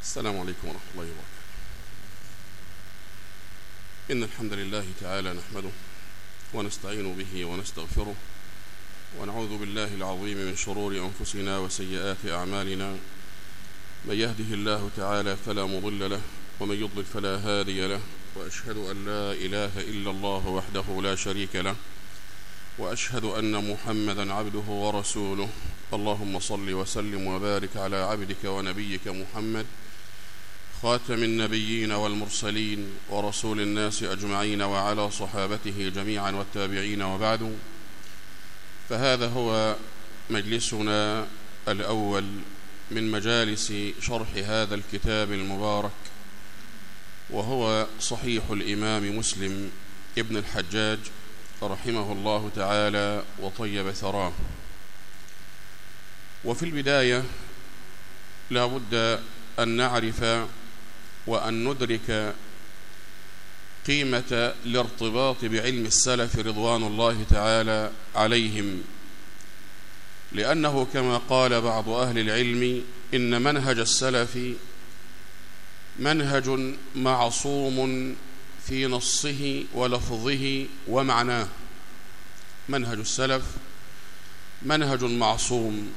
السلام عليكم ورحمة الله وبركاته. إن الحمد لله تعالى نحمده ونستعين به ونستغفره ونعوذ بالله العظيم من شرور أنفسنا وسيئات أعمالنا. من يهده الله تعالى فلا مضل له ومن يضلل فلا هادي له، وأشهد أن لا إله إلا الله وحده لا شريك له، وأشهد أن محمدا عبده ورسوله. اللهم صل وسلم وبارك على عبدك ونبيك محمد خاتم النبيين والمرسلين ورسول الناس أجمعين، وعلى صحابته جميعا والتابعين، وبعد. فهذا هو مجلسنا الأول من مجالس شرح هذا الكتاب المبارك، وهو صحيح الإمام مسلم ابن الحجاج رحمه الله تعالى وطيب ثراه. وفي البداية لا بد أن نعرف وأن ندرك قيمة الارتباط بعلم السلف رضوان الله تعالى عليهم، لأنه كما قال بعض أهل العلم إن منهج السلف منهج معصوم في نصه ولفظه ومعناه. منهج السلف منهج معصوم،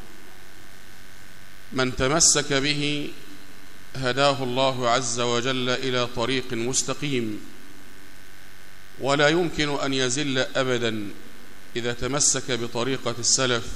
من تمسك به هداه الله عز وجل إلى طريق مستقيم، ولا يمكن أن يزل أبدا إذا تمسك بطريقة السلف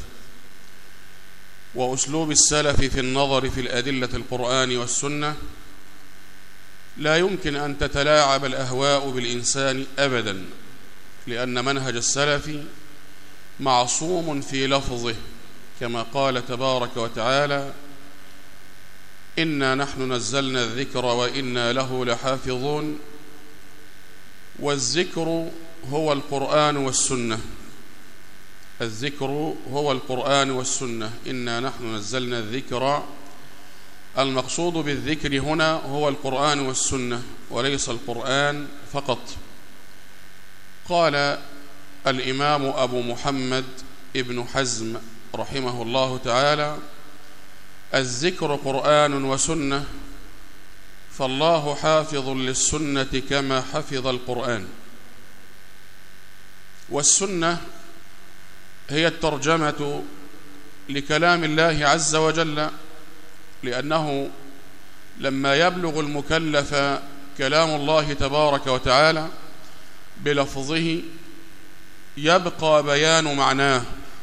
وأسلوب السلف في النظر في الأدلة القرآن والسنة. لا يمكن أن تتلاعب الأهواء بالإنسان أبدا، لأن منهج السلف معصوم في لفظه، كما قال تبارك وتعالى: إنا نحن نزلنا الذكر وإنا له لحافظون. والذكر هو القرآن والسنة، الذكر هو القرآن والسنة. إنا نحن نزلنا الذكر، المقصود بالذكر هنا هو القرآن والسنة وليس القرآن فقط. قال الإمام أبو محمد ابن حزم رحمه الله تعالى: الذكر قرآن وسنة، فالله حافظ للسنة كما حفظ القرآن. والسنة هي الترجمة لكلام الله عز وجل، لأنه لما يبلغ المكلف كلام الله تبارك وتعالى بلفظه يبقى بيان معناه،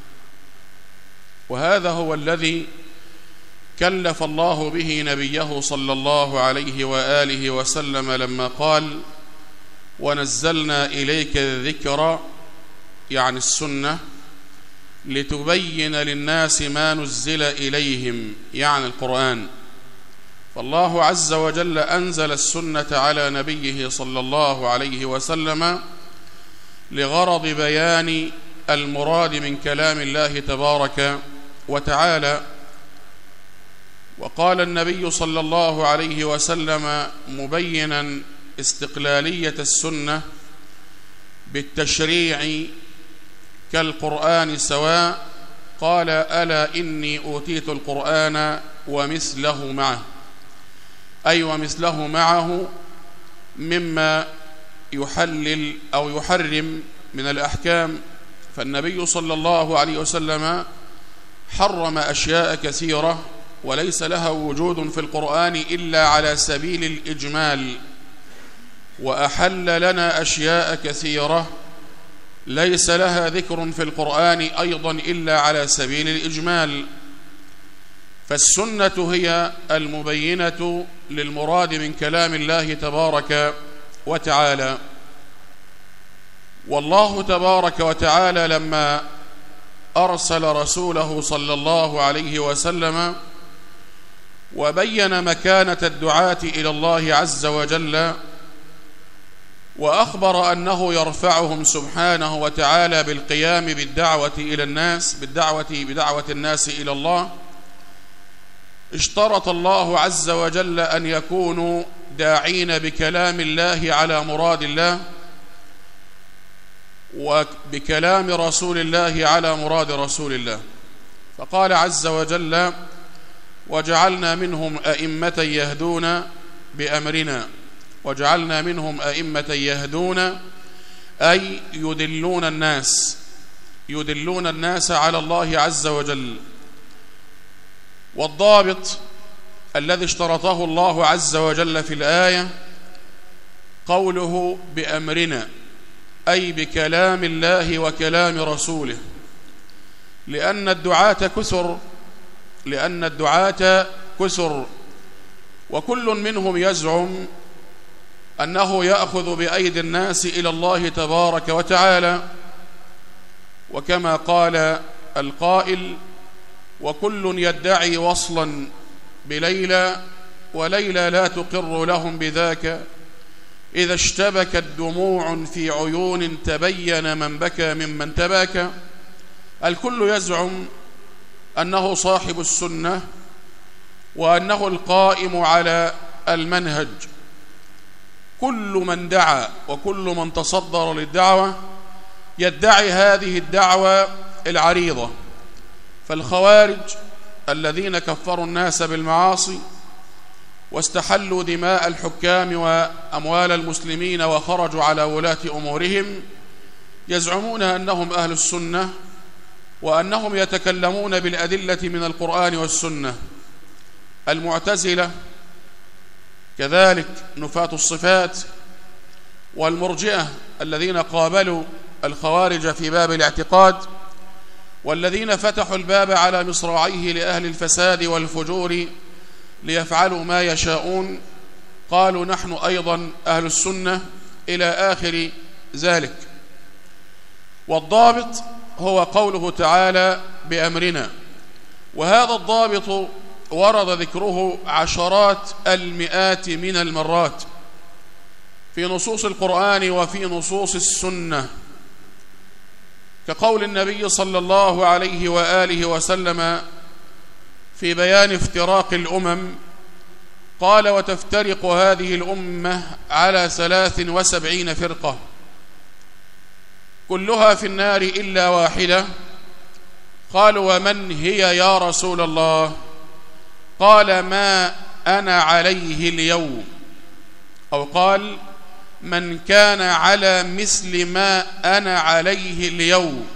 وهذا هو الذي كلف الله به نبيه صلى الله عليه وآله وسلم لما قال: ونزلنا إليك الذكر، يعني السنة، لتبين للناس ما نزل إليهم، يعني القرآن. فالله عز وجل أنزل السنة على نبيه صلى الله عليه وسلم لغرض بيان المراد من كلام الله تبارك وتعالى. وقال النبي صلى الله عليه وسلم مبينا استقلالية السنة بالتشريع كالقرآن سواء، قال: ألا إني أوتيت القرآن ومثله معه، أي ومثله معه مما يحلل أو يحرم من الأحكام. فالنبي صلى الله عليه وسلم حرم أشياء كثيرة وليس لها وجود في القرآن إلا على سبيل الإجمال، وأحل لنا أشياء كثيرة ليس لها ذكر في القرآن أيضا إلا على سبيل الإجمال. فالسنة هي المبينة للمراد من كلام الله تبارك وتعالى. والله تبارك وتعالى لما أرسل رسوله صلى الله عليه وسلم وبين مكانة الدعاة إلى الله عز وجل، وأخبر أنه يرفعهم سبحانه وتعالى بالقيام بالدعوة إلى الناس، بدعوة الناس إلى الله، اشترط الله عز وجل أن يكونوا داعين بكلام الله على مراد الله، وبكلام رسول الله على مراد رسول الله. فقال عز وجل: وجعلنا منهم أئمة يهدون بأمرنا. وجعلنا منهم أئمة يهدون أي يدلون الناس على الله عز وجل. والضابط الذي اشترطه الله عز وجل في الآية قوله بأمرنا، أي بكلام الله وكلام رسوله، لأن الدعاة كثر وكل منهم يزعم أنه يأخذ بأيدي الناس إلى الله تبارك وتعالى، وكما قال القائل: وكل يدعي وصلا بليلى وليلى لا تقر لهم بذاك، إذا اشتبكت دموع في عيون تبين من بكى ممن تباكى. الكل يزعم أنه صاحب السنة وأنه القائم على المنهج. كل من دعا وكل من تصدر للدعوة يدعي هذه الدعوة العريضة. فالخوارج الذين كفروا الناس بالمعاصي واستحلوا دماء الحكام وأموال المسلمين وخرجوا على ولاة أمورهم يزعمون أنهم أهل السنة وأنهم يتكلمون بالأدلة من القرآن والسنة. المعتزلة كذلك نفاة الصفات، والمرجئة الذين قابلوا الخوارج في باب الاعتقاد، والذين فتحوا الباب على مصراعيه لأهل الفساد والفجور ليفعلوا ما يشاءون، قالوا نحن أيضا أهل السنة إلى آخر ذلك. والضابط هو قوله تعالى بأمرنا، وهذا الضابط ورد ذكره عشرات المئات من المرات في نصوص القرآن وفي نصوص السنة، كقول النبي صلى الله عليه وآله وسلم في بيان افتراق الأمم، قال: وتفترق هذه الأمة على 73 فرقة كلها في النار إلا واحدة. قالوا: ومن هي يا رسول الله؟ قال: ما أنا عليه اليوم، أو قال: من كان على مثل ما أنا عليه اليوم.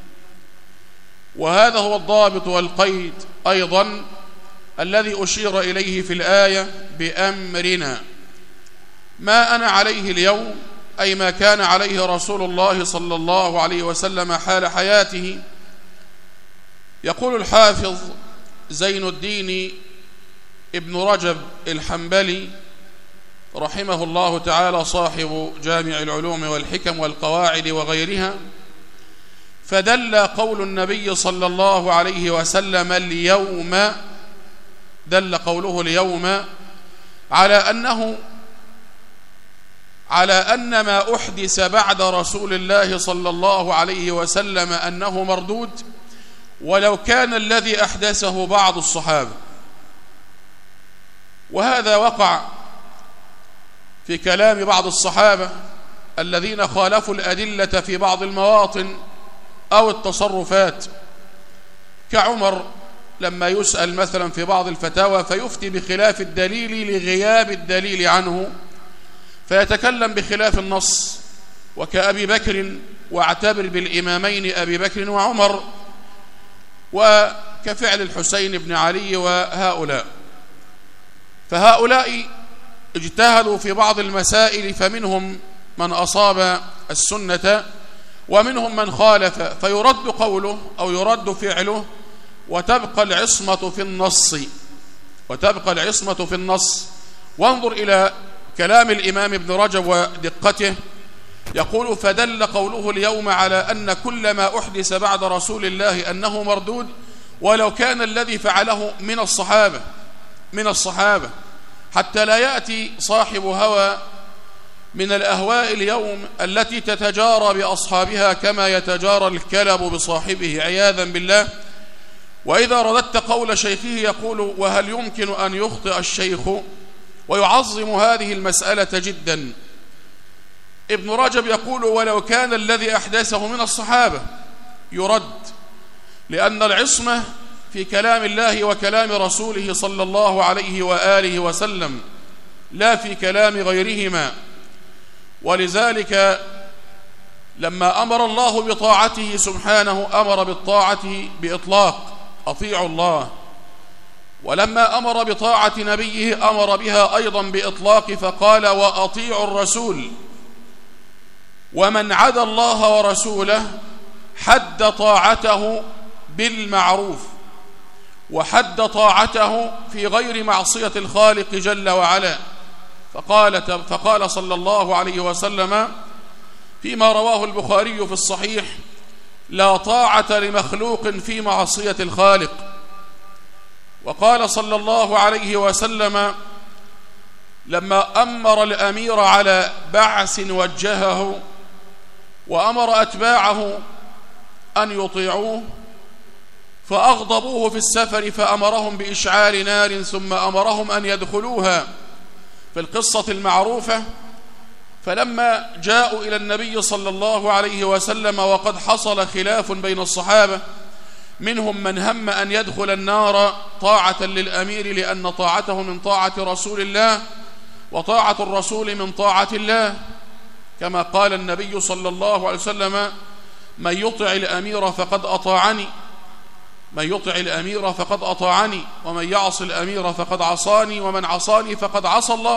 وهذا هو الضابط والقيد أيضا الذي أشير إليه في الآية بأمرنا. ما أنا عليه اليوم أي ما كان عليه رسول الله صلى الله عليه وسلم حال حياته. يقول الحافظ زين الدين ابن رجب الحنبلي رحمه الله تعالى صاحب جامع العلوم والحكم والقواعد وغيرها: فدل قول النبي صلى الله عليه وسلم اليوم، دل قوله اليوم على أن ما أحدث بعد رسول الله صلى الله عليه وسلم أنه مردود، ولو كان الذي أحدثه بعض الصحابة. وهذا وقع في كلام بعض الصحابة الذين خالفوا الأدلة في بعض المواطن أو التصرفات، كعمر لما يسأل مثلا في بعض الفتاوى فيفتي بخلاف الدليل لغياب الدليل عنه فيتكلم بخلاف النص، وكأبي بكر، واعتبر بالإمامين أبي بكر وعمر، وكفعل الحسين بن علي وهؤلاء. فهؤلاء اجتهدوا في بعض المسائل، فمنهم من أصاب السنة ومنهم من خالف، فيرد قوله أو يرد فعله، وتبقى العصمة في النص. وانظر إلى كلام الإمام ابن رجب ودقته، يقول: فدل قوله اليوم على أن كل ما أحدث بعد رسول الله أنه مردود، ولو كان الذي فعله من الصحابة، حتى لا يأتي صاحب هوى من الأهواء اليوم التي تتجارى بأصحابها كما يتجارى الكلب بصاحبه عياذا بالله. وإذا رددت قول شيخه يقول: وهل يمكن أن يخطئ الشيخ؟ ويعظم هذه المسألة جدا. ابن رجب يقول: ولو كان الذي أحدثه من الصحابة، يرد، لأن العصمة في كلام الله وكلام رسوله صلى الله عليه وآله وسلم، لا في كلام غيرهما. ولذلك لما أمر الله بطاعته سبحانه أمر بالطاعة بإطلاق، أطيعوا الله. ولما أمر بطاعة نبيه أمر بها أيضا بإطلاق، فقال وأطيعوا الرسول. ومن عدا الله ورسوله حد طاعته بالمعروف، وحد طاعته في غير معصية الخالق جل وعلا. فقال صلى الله عليه وسلم فيما رواه البخاري في الصحيح: لا طاعة لمخلوق في معصية الخالق. وقال صلى الله عليه وسلم لما أمر الأمير على بعث وجهه وأمر أتباعه أن يطيعوه، فأغضبوه في السفر فأمرهم بإشعال نار ثم أمرهم أن يدخلوها في القصة المعروفة. فلما جاءوا إلى النبي صلى الله عليه وسلم وقد حصل خلاف بين الصحابة، منهم من هم أن يدخل النار طاعة للأمير لأن طاعته من طاعة رسول الله وطاعة الرسول من طاعة الله، كما قال النبي صلى الله عليه وسلم: من يطع الأمير فقد أطاعني، من يطع الأمير فقد أطاعني، ومن يعص الأمير فقد عصاني، ومن عصاني فقد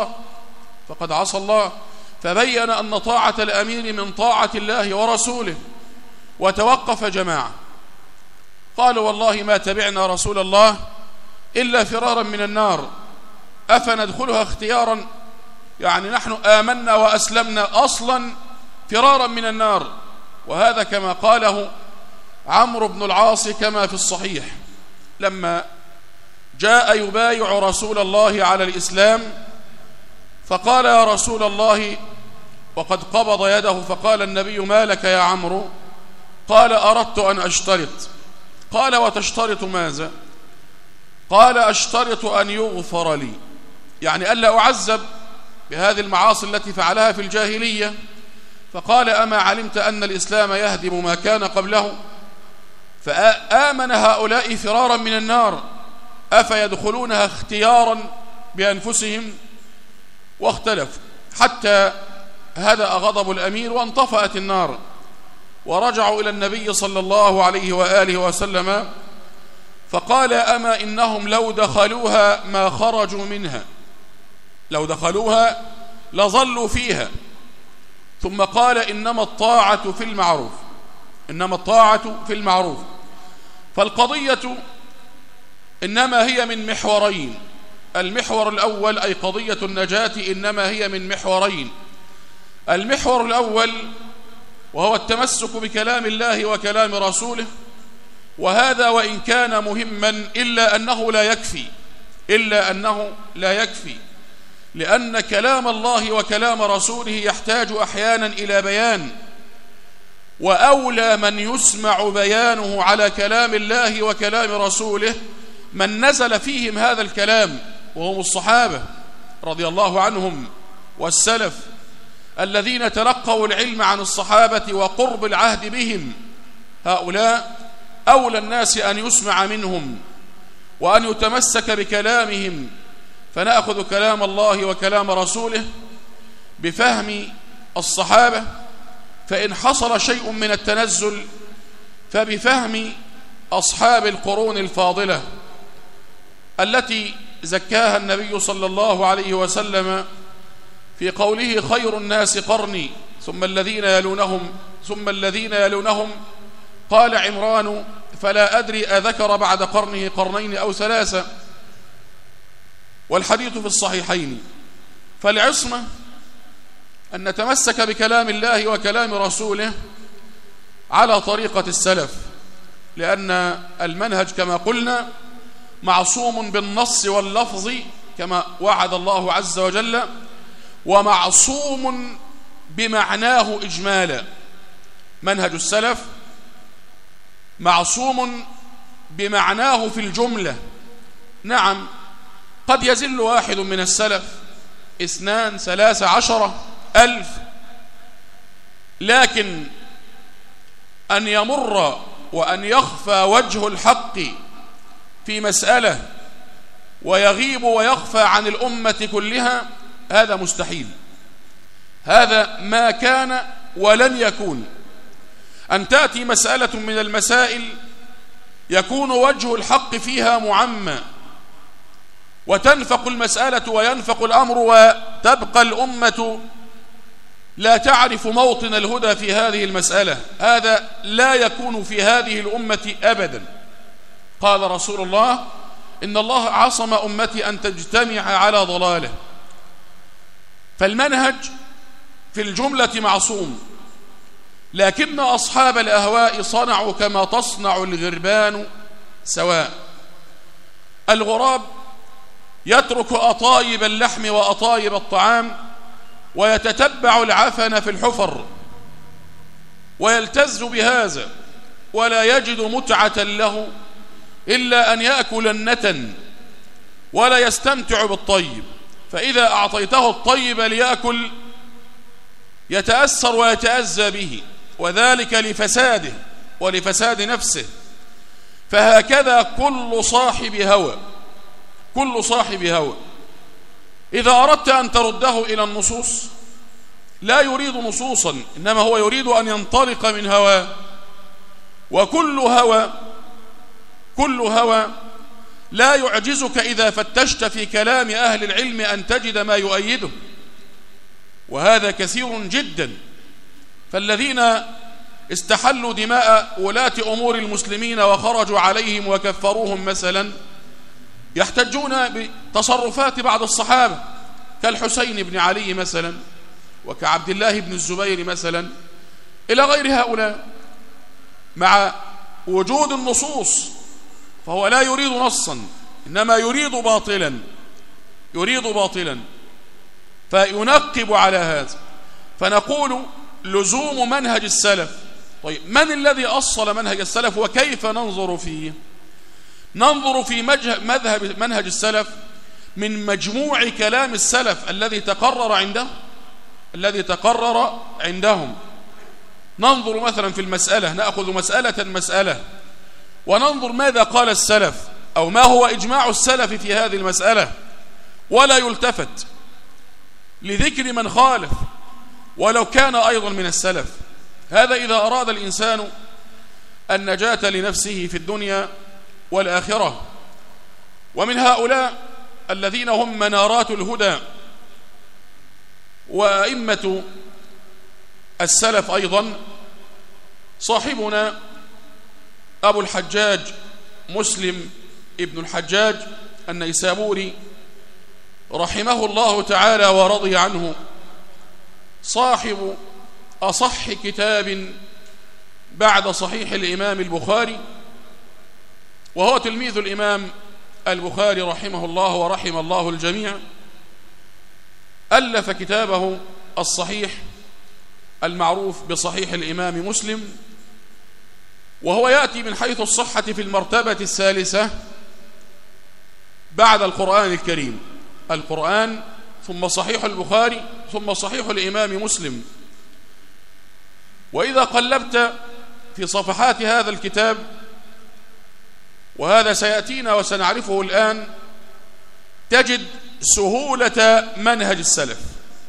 عصى الله. فبين أن طاعة الأمير من طاعة الله ورسوله. وتوقف جماعة قالوا: والله ما تبعنا رسول الله إلا فرارا من النار، أفندخلها اختيارا؟ يعني نحن آمنا وأسلمنا أصلا فرارا من النار. وهذا كما قاله عمرو بن العاص كما في الصحيح، لما جاء يبايع رسول الله على الإسلام فقال: يا رسول الله، وقد قبض يده، فقال النبي: ما لك يا عمرو؟ قال: أردت أن أشترط. قال: وتشترط ماذا؟ قال: أشترط أن يغفر لي، يعني ألا أعذب بهذه المعاصي التي فعلها في الجاهلية. فقال: أما علمت أن الإسلام يهدم ما كان قبله؟ فآمن هؤلاء فرارا من النار، أفيدخلونها اختيارا بأنفسهم؟ واختلف حتى هدأ غضب الأمير وانطفأت النار، ورجعوا إلى النبي صلى الله عليه وآله وسلم فقال: أما إنهم لو دخلوها ما خرجوا منها، لو دخلوها لظلوا فيها. ثم قال: إنما الطاعة في المعروف، إنما الطاعة في المعروف. فالقضية إنما هي من محورين. المحور الأول أي قضية النجاة إنما هي من محورين. المحور الأول وهو التمسك بكلام الله وكلام رسوله، وهذا وإن كان مهما إلا أنه لا يكفي، لأن كلام الله وكلام رسوله يحتاج أحيانا إلى بيان، وأولى من يسمع بيانه على كلام الله وكلام رسوله من نزل فيهم هذا الكلام، وهم الصحابة رضي الله عنهم والسلف الذين تلقوا العلم عن الصحابة وقرب العهد بهم. هؤلاء أولى الناس أن يسمع منهم وأن يتمسك بكلامهم، فنأخذ كلام الله وكلام رسوله بفهم الصحابة، فإن حصل شيء من التنزل فبفهم أصحاب القرون الفاضلة التي زكاها النبي صلى الله عليه وسلم في قوله: خير الناس قرني ثم الذين يلونهم ثم الذين يلونهم. قال عمران: فلا أدري أذكر بعد قرنه قرنين أو ثلاثة، والحديث في الصحيحين. فالعصمة أن نتمسك بكلام الله وكلام رسوله على طريقة السلف، لأن المنهج كما قلنا معصوم بالنص واللفظ كما وعد الله عز وجل، ومعصوم بمعناه إجمالا. منهج السلف معصوم بمعناه في الجملة. نعم، قد يزل واحد من السلف 2 3 10 ألف، لكن أن يمر وأن يخفى وجه الحق في مسألة ويغيب ويخفى عن الأمة كلها، هذا مستحيل. هذا ما كان ولن يكون، أن تأتي مسألة من المسائل يكون وجه الحق فيها معمى، وتنفق المسألة وينفق الأمر، وتبقى الأمة لا تعرف موطن الهدى في هذه المسألة. هذا لا يكون في هذه الأمة أبدا. قال رسول الله: إن الله عصم أمتي أن تجتمع على ضلاله. فالمنهج في الجملة معصوم، لكن أصحاب الأهواء صنعوا كما تصنع الغربان سواء. الغراب يترك أطايب اللحم وأطايب الطعام ويتتبع العفن في الحفر ويلتز بهذا، ولا يجد متعة له إلا أن يأكل النتن ولا يستمتع بالطيب. فإذا أعطيته الطيب ليأكل يتأثر ويتأذى به، وذلك لفساده ولفساد نفسه. فهكذا كل صاحب هوى، كل صاحب هوى إذا أردت أن ترده إلى النصوص لا يريد نصوصا، إنما هو يريد أن ينطلق من هواه. وكل هوى لا يعجزك إذا فتشت في كلام أهل العلم أن تجد ما يؤيده، وهذا كثير جدا. فالذين استحلوا دماء ولاة أمور المسلمين وخرجوا عليهم وكفروهم مثلا يحتجون بتصرفات بعض الصحابة كالحسين بن علي مثلا، وكعبد الله بن الزبير مثلا، إلى غير هؤلاء، مع وجود النصوص. فهو لا يريد نصا، إنما يريد باطلا فينقب على هذا. فنقول لزوم منهج السلف. طيب، من الذي أصل منهج السلف وكيف ننظر فيه؟ ننظر في منهج السلف من مجموع كلام السلف الذي تقرر عندهم. ننظر مثلا في المسألة، نأخذ مسألة وننظر ماذا قال السلف أو ما هو إجماع السلف في هذه المسألة، ولا يلتفت لذكر من خالف ولو كان أيضا من السلف. هذا إذا أراد الإنسان النجاة لنفسه في الدنيا والآخرة. ومن هؤلاء الذين هم منارات الهدى وأئمة السلف أيضا صاحبنا أبو الحجاج مسلم ابن الحجاج النيسابوري رحمه الله تعالى ورضي عنه، صاحب أصح كتاب بعد صحيح الإمام البخاري، وهو تلميذ الإمام البخاري رحمه الله ورحم الله الجميع. ألف كتابه الصحيح المعروف بصحيح الإمام مسلم، وهو يأتي من حيث الصحة في المرتبة الثالثة بعد القرآن الكريم، القرآن ثم صحيح البخاري ثم صحيح الإمام مسلم. وإذا قلبت في صفحات هذا الكتاب، وهذا سيأتينا وسنعرفه الآن، تجد سهولة منهج السلف.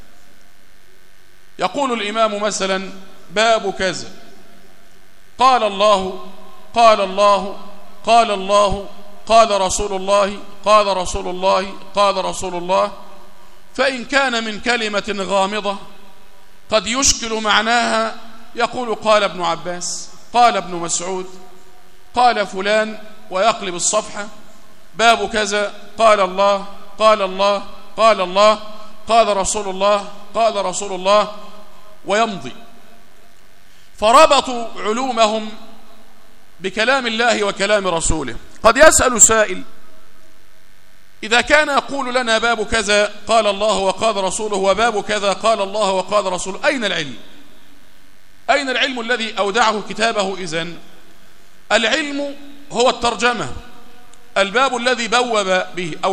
يقول الإمام مثلا: باب كذا، قال الله قال الله قال الله قال رسول الله قال رسول الله قال رسول الله. فإن كان من كلمة غامضة قد يشكل معناها يقول قال ابن عباس، قال ابن مسعود، قال فلان، ويقلب الصفحة: باب كذا، قال الله قال الله قال الله قال رسول الله قال رسول الله، ويمضي. فربطوا علومهم بكلام الله وكلام رسوله. قد يسأل سائل: إذا كان يقول لنا باب كذا قال الله وقال رسوله وباب كذا قال الله وقال رسوله، أين العلم؟ أين العلم الذي أودعه كتابه إذن؟ العلم هو الترجمة، الباب الذي بوب به، أو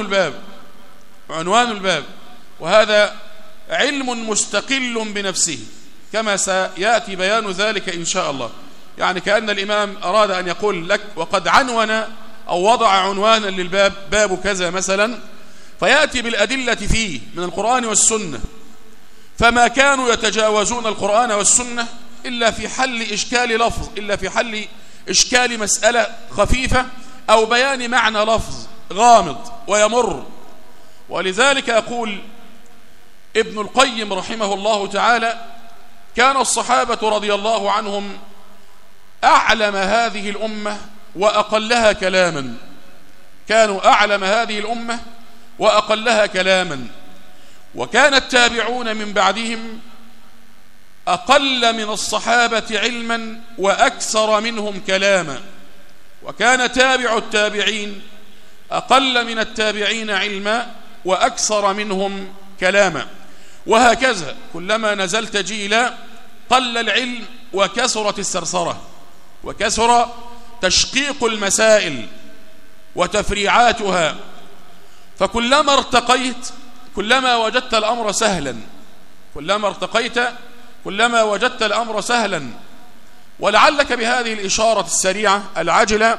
عنوان الباب، وهذا علم مستقل بنفسه كما سيأتي بيان ذلك إن شاء الله. يعني كأن الإمام أراد أن يقول لك: وقد عنون أو وضع عنوانا للباب باب كذا مثلا، فيأتي بالأدلة فيه من القرآن والسنة، فما كانوا يتجاوزون القرآن والسنة إلا في حل إشكال لفظ، إلا في حل إشكال مسألة خفيفة أو بيان معنى لفظ غامض ويمر. ولذلك يقول ابن القيم رحمه الله تعالى: كان الصحابة رضي الله عنهم أعلم هذه الأمة وأقلها كلاما، كانوا أعلم هذه الأمة وأقلها كلاما، وكان التابعون من بعدهم أقل من الصحابة علما وأكثر منهم كلاما، وكان تابع التابعين أقل من التابعين علما وأكثر منهم كلاما. وهكذا كلما نزلت جيلا قل العلم وكثرت السرسرة وكثر تشقيق المسائل وتفريعاتها، فكلما ارتقيت كلما وجدت الأمر سهلا، كلما ارتقيت كلما وجدت الأمر سهلا. ولعلك بهذه الإشارة السريعة العجلة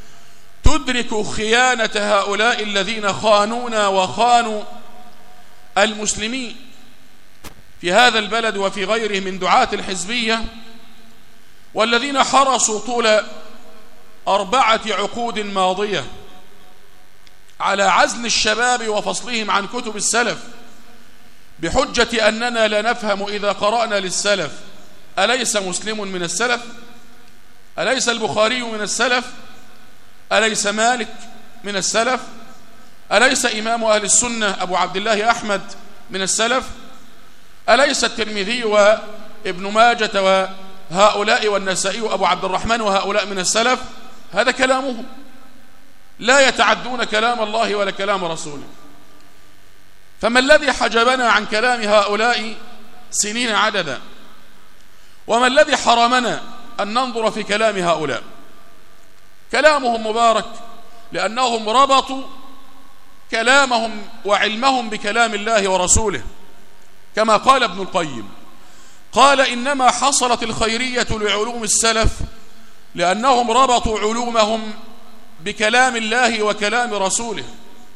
تدرك خيانة هؤلاء الذين خانونا وخانوا المسلمين في هذا البلد وفي غيره من دعاة الحزبية، والذين حرصوا طول 4 عقود ماضية على عزل الشباب وفصلهم عن كتب السلف بحجة أننا لا نفهم إذا قرأنا للسلف أليس مسلم من السلف؟ أليس البخاري من السلف؟ أليس مالك من السلف؟ أليس إمام أهل السنة أبو عبد الله أحمد من السلف؟ أليس الترمذي وابن ماجة وهؤلاء والنسائي وأبو عبد الرحمن وهؤلاء من السلف؟ هذا كلامهم، لا يتعدون كلام الله ولا كلام رسوله. فما الذي حجبنا عن كلام هؤلاء سنين عددا؟ وما الذي حرمنا أن ننظر في كلام هؤلاء؟ كلامهم مبارك لأنهم ربطوا كلامهم وعلمهم بكلام الله ورسوله، كما قال ابن القيم، قال: إنما حصلت الخيرية لعلوم السلف لأنهم ربطوا علومهم بكلام الله وكلام رسوله.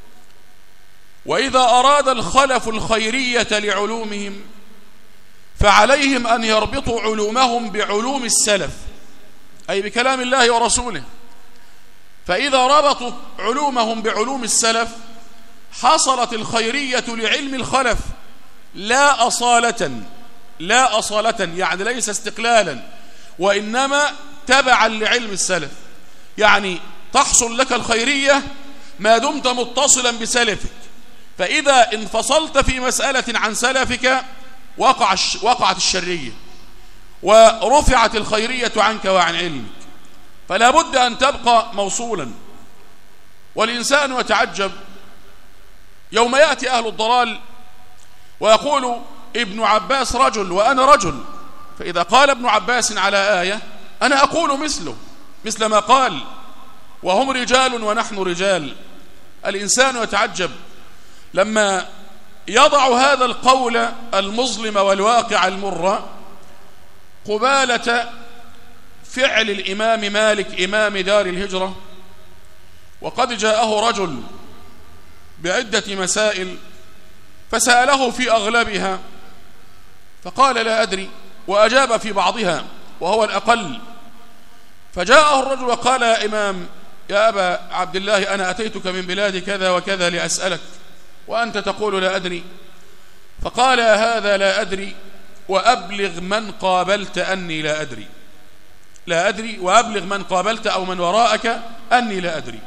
وإذا أراد الخلف الخيرية لعلومهم فعليهم أن يربطوا علومهم بعلوم السلف، أي بكلام الله ورسوله. فإذا ربطوا علومهم بعلوم السلف حصلت الخيرية لعلم الخلف لا أصالة، لا أصالة يعني ليس استقلالا، وإنما تبعا لعلم السلف. يعني تحصل لك الخيرية ما دمت متصلا بسلفك، فإذا انفصلت في مسألة عن سلفك وقعت الشرية ورفعت الخيرية عنك وعن علمك، فلا بد أن تبقى موصولا. والإنسان يتعجب يوم يأتي أهل الضلال ويقول ابن عباس رجل وأنا رجل، فإذا قال ابن عباس على آية أنا أقول مثله مثل ما قال، وهم رجال ونحن رجال. الإنسان يتعجب لما يضع هذا القول المظلم والواقع المر قبالة فعل الإمام مالك إمام دار الهجرة، وقد جاءه رجل بعدة مسائل فسأله في أغلبها فقال لا أدري، وأجاب في بعضها وهو الأقل. فجاءه الرجل وقال: يا إمام، يا أبا عبد الله، أنا أتيتك من بلاد كذا وكذا لأسألك وأنت تقول لا أدري. فقال: هذا لا أدري وأبلغ من قابلت أني لا أدري، لا أدري وأبلغ من قابلت أو من وراءك أني لا أدري.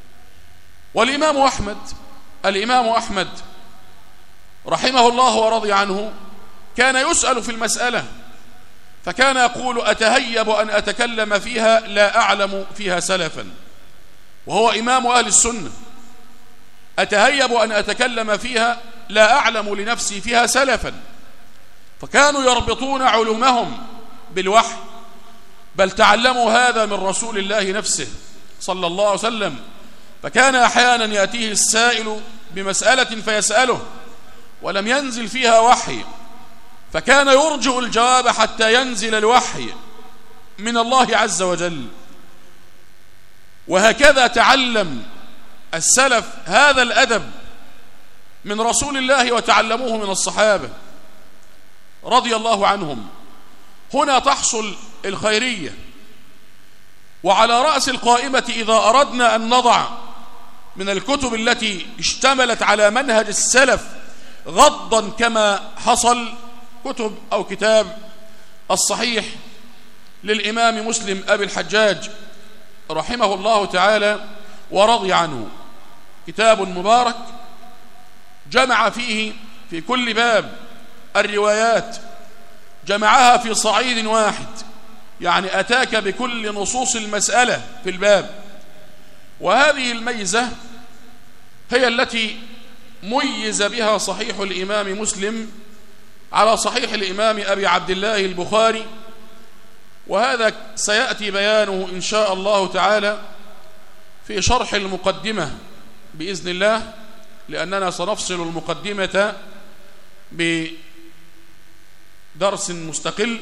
الإمام أحمد رحمه الله ورضي عنه كان يسأل في المسألة فكان يقول: أتهيب أن أتكلم فيها لا أعلم فيها سلفا، وهو إمام أهل السنة. أتهيب أن أتكلم فيها لا أعلم لنفسي فيها سلفا. فكانوا يربطون علومهم بالوحي، بل تعلموا هذا من رسول الله نفسه صلى الله عليه وسلم. فكان أحيانا يأتيه السائل بمسألة فيسأله ولم ينزل فيها وحي، فكان يرجع الجواب حتى ينزل الوحي من الله عز وجل. وهكذا تعلم السلف هذا الأدب من رسول الله وتعلموه من الصحابة رضي الله عنهم. هنا تحصل الخيرية. وعلى رأس القائمة إذا أردنا أن نضع من الكتب التي اشتملت على منهج السلف غضا كما حصل كتب أو كتاب الصحيح للإمام مسلم أبي الحجاج رحمه الله تعالى ورضي عنه. كتاب مبارك جمع فيه في كل باب الروايات، جمعها في صعيد واحد، يعني أتاك بكل نصوص المسألة في الباب. وهذه الميزة هي التي ميز بها صحيح الإمام مسلم على صحيح الإمام أبي عبد الله البخاري، وهذا سيأتي بيانه إن شاء الله تعالى في شرح المقدمة بإذن الله، لأننا سنفصل المقدمة بدرس مستقل،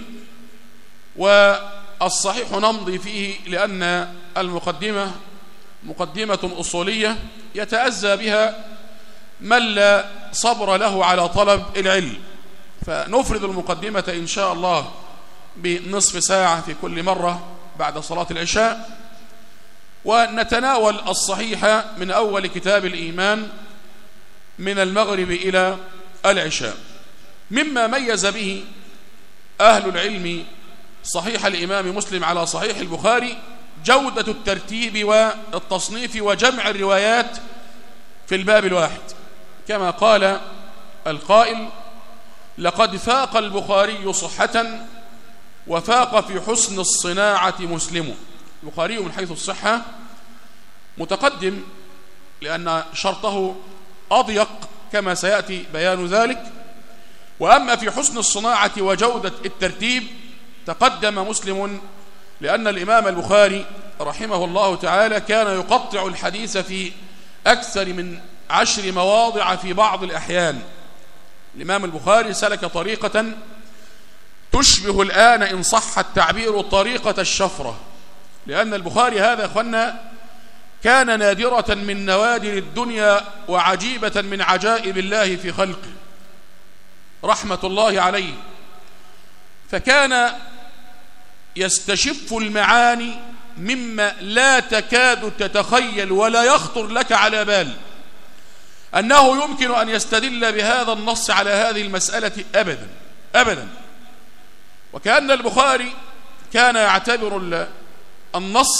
والصحيح نمضي فيه لأن المقدمة مقدمة أصولية يتأذى بها من لا صبر له على طلب العلم، فنفرد المقدمة إن شاء الله بنصف ساعة في كل مرة بعد صلاة العشاء، ونتناول الصحيح من أول كتاب الإيمان من المغرب إلى العشاء. مما ميز به أهل العلم صحيح الإمام مسلم على صحيح البخاري جودة الترتيب والتصنيف وجمع الروايات في الباب الواحد، كما قال القائل: لقد فاق البخاري صحة وفاق في حسن الصناعة مسلم. البخاري من حيث الصحة متقدم لأن شرطه أضيق كما سيأتي بيان ذلك، وأما في حسن الصناعة وجودة الترتيب تقدم مسلم، لأن الإمام البخاري رحمه الله تعالى كان يقطع الحديث في أكثر من 10 مواضع في بعض الأحيان. الإمام البخاري سلك طريقة تشبه الآن إن صح التعبير طريقة الشفرة، لأن البخاري هذا يا أخوانا كان نادرة من نوادر الدنيا وعجيبة من عجائب الله في خلقه رحمة الله عليه، فكان يستشف المعاني مما لا تكاد تتخيل ولا يخطر لك على بال أنه يمكن أن يستدل بهذا النص على هذه المسألة أبدا أبدا. وكأن البخاري كان يعتبر النص